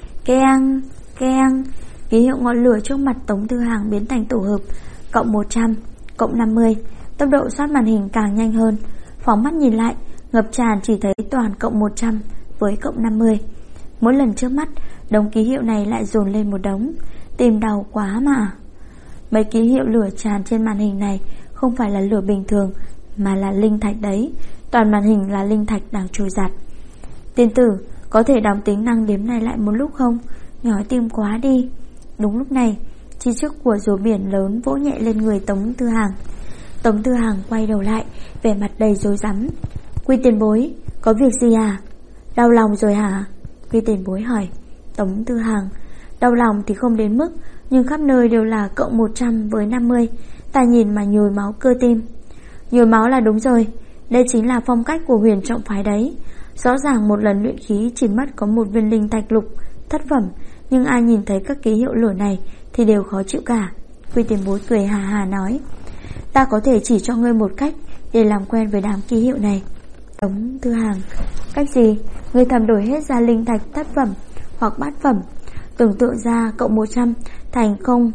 Keng, keng. Ký hiệu ngọn lửa trước mặt Tống Tư Hàng biến thành tổ hợp cộng 100, cộng 50. Tốc độ xoát màn hình càng nhanh hơn. Phóng mắt nhìn lại, ngập tràn chỉ thấy toàn cộng 100 với cộng 50. Mỗi lần trước mắt, đống ký hiệu này lại dồn lên một đống. Tìm đau quá mà. Mấy ký hiệu lửa tràn trên màn hình này không phải là lửa bình thường, mà là linh thạch đấy. Toàn màn hình là linh thạch đang trôi giạt. Tiên tử, có thể đóng tính năng đếm này lại một lúc không? Nhói tim quá đi. Đúng lúc này, chi trước của rùa biển lớn vỗ nhẹ lên người Tống Tư Hàng. Tống Tư Hàng quay đầu lại, vẻ mặt đầy rối rắm. Quy tiền bối, có việc gì à? Đau lòng rồi hả? Quy tiền bối hỏi. Tống Tư Hàng, đau lòng thì không đến mức, nhưng khắp nơi đều là cộng 100 với 50. Ta nhìn mà nhồi máu cơ tim. Nhồi máu là đúng rồi, đây chính là phong cách của Huyền Trọng phái đấy. Rõ ràng một lần luyện khí chỉ mất có một viên linh thạch lục thất phẩm, nhưng ai nhìn thấy các ký hiệu lửa này thì đều khó chịu cả. Quy tiền bối cười hà hà nói. Ta có thể chỉ cho ngươi một cách để làm quen với đám ký hiệu này. Tống Tư Hàng, cách gì? Ngươi thầm đổi hết ra linh thạch thất phẩm hoặc bát phẩm, tưởng tượng ra cộng 100 thành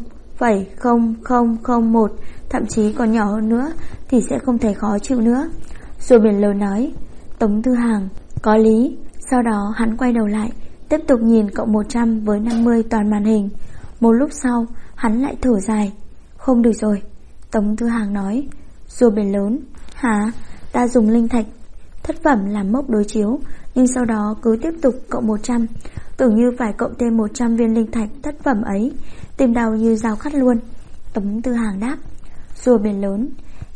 0,0001, thậm chí còn nhỏ hơn nữa thì sẽ không thể khó chịu nữa. Rồi biển lớn nói. Tống Tư Hàng, có lý. Sau đó hắn quay đầu lại, tiếp tục nhìn cộng 100 với 50 toàn màn hình. Một lúc sau, hắn lại thở dài. Không được rồi, Tống Tư Hàng nói. Rồi biển lớn, hả? Ta dùng linh thạch thất phẩm làm mốc đối chiếu, nhưng sau đó cứ tiếp tục cộng 100, tưởng như phải cộng thêm 100 viên linh thạch thất phẩm ấy. Tim đau như dao cắt luôn. Tống Tư Hàng đáp. Rồi biển lớn,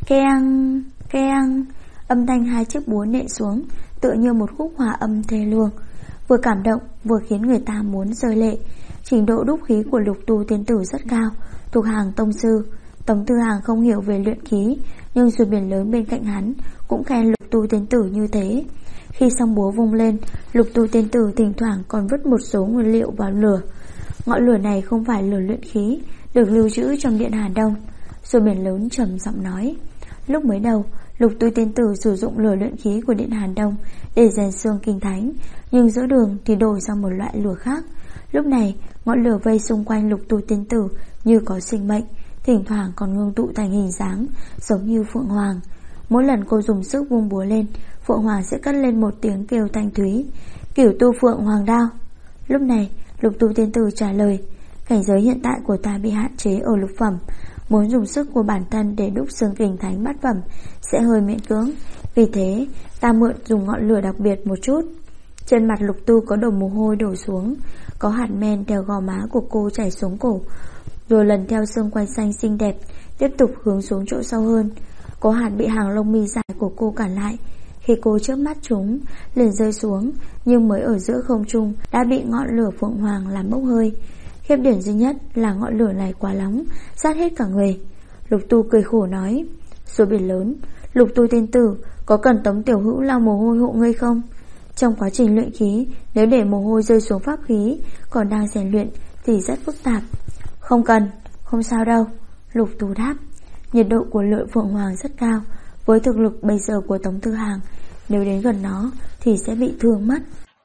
keng, keng. Âm thanh hai chiếc búa nện xuống tựa như một khúc hòa âm thê lương, vừa cảm động vừa khiến người ta muốn rơi lệ. Trình độ đúc khí của Lục Tu tiên tử rất cao, thuộc hàng tông sư. Tống Tư Hàng không hiểu về luyện khí, nhưng Rồi biển lớn bên cạnh hắn cũng khen Lục Tu tiên tử như thế. Khi song búa vung lên, Lục Tu tiên tử thỉnh thoảng còn vứt một số nguyên liệu vào lửa. Ngọn lửa này không phải lửa luyện khí, được lưu trữ trong điện Hàn Đông. Rồi biển lớn trầm giọng nói. Lúc mới đầu, Lục Tu tiên tử sử dụng lửa luyện khí của điện Hàn Đông để rèn xương kinh thánh, nhưng giữa đường thì đổi sang một loại lửa khác. Lúc này, ngọn lửa vây xung quanh Lục Tu tiên tử như có sinh mệnh, thỉnh thoảng còn ngưng tụ thành hình dáng giống như phượng hoàng. Mỗi lần cô dùng sức vung búa lên, phượng hoàng sẽ cất lên một tiếng kêu thanh thúy. Cửu tu phượng hoàng đao. Lúc này, Lục Tu tiên tử trả lời. Cảnh giới hiện tại của ta bị hạn chế ở lục phẩm, muốn dùng sức của bản thân để đúc xương kình thánh bát phẩm sẽ hơi miễn cưỡng. Vì thế ta mượn dùng ngọn lửa đặc biệt một chút. Trên mặt Lục Tu có đổ mồ hôi đổ xuống, có hạt men theo gò má của cô chảy xuống cổ, rồi lần theo xương quai xanh xinh đẹp tiếp tục hướng xuống chỗ sâu hơn. Có hạt bị hàng lông mi dài của cô cản lại. Khi cô chớp mắt chúng liền rơi xuống, nhưng mới ở giữa không trung đã bị ngọn lửa phượng hoàng làm bốc hơi. Khiếp điểm duy nhất là ngọn lửa này quá nóng, sát hết cả người. Lục Tu cười khổ nói. Rồi biển lớn, Lục Tu tiên tử, có cần Tống tiểu hữu lau mồ hôi hộ ngươi không? Trong quá trình luyện khí, nếu để mồ hôi rơi xuống pháp khí còn đang rèn luyện thì rất phức tạp. Không cần, không sao đâu, Lục Tu đáp. Nhiệt độ của lửa phượng hoàng rất cao, với thực lực bây giờ của Tống Tư Hàng, nếu đến gần nó thì sẽ bị thương mất.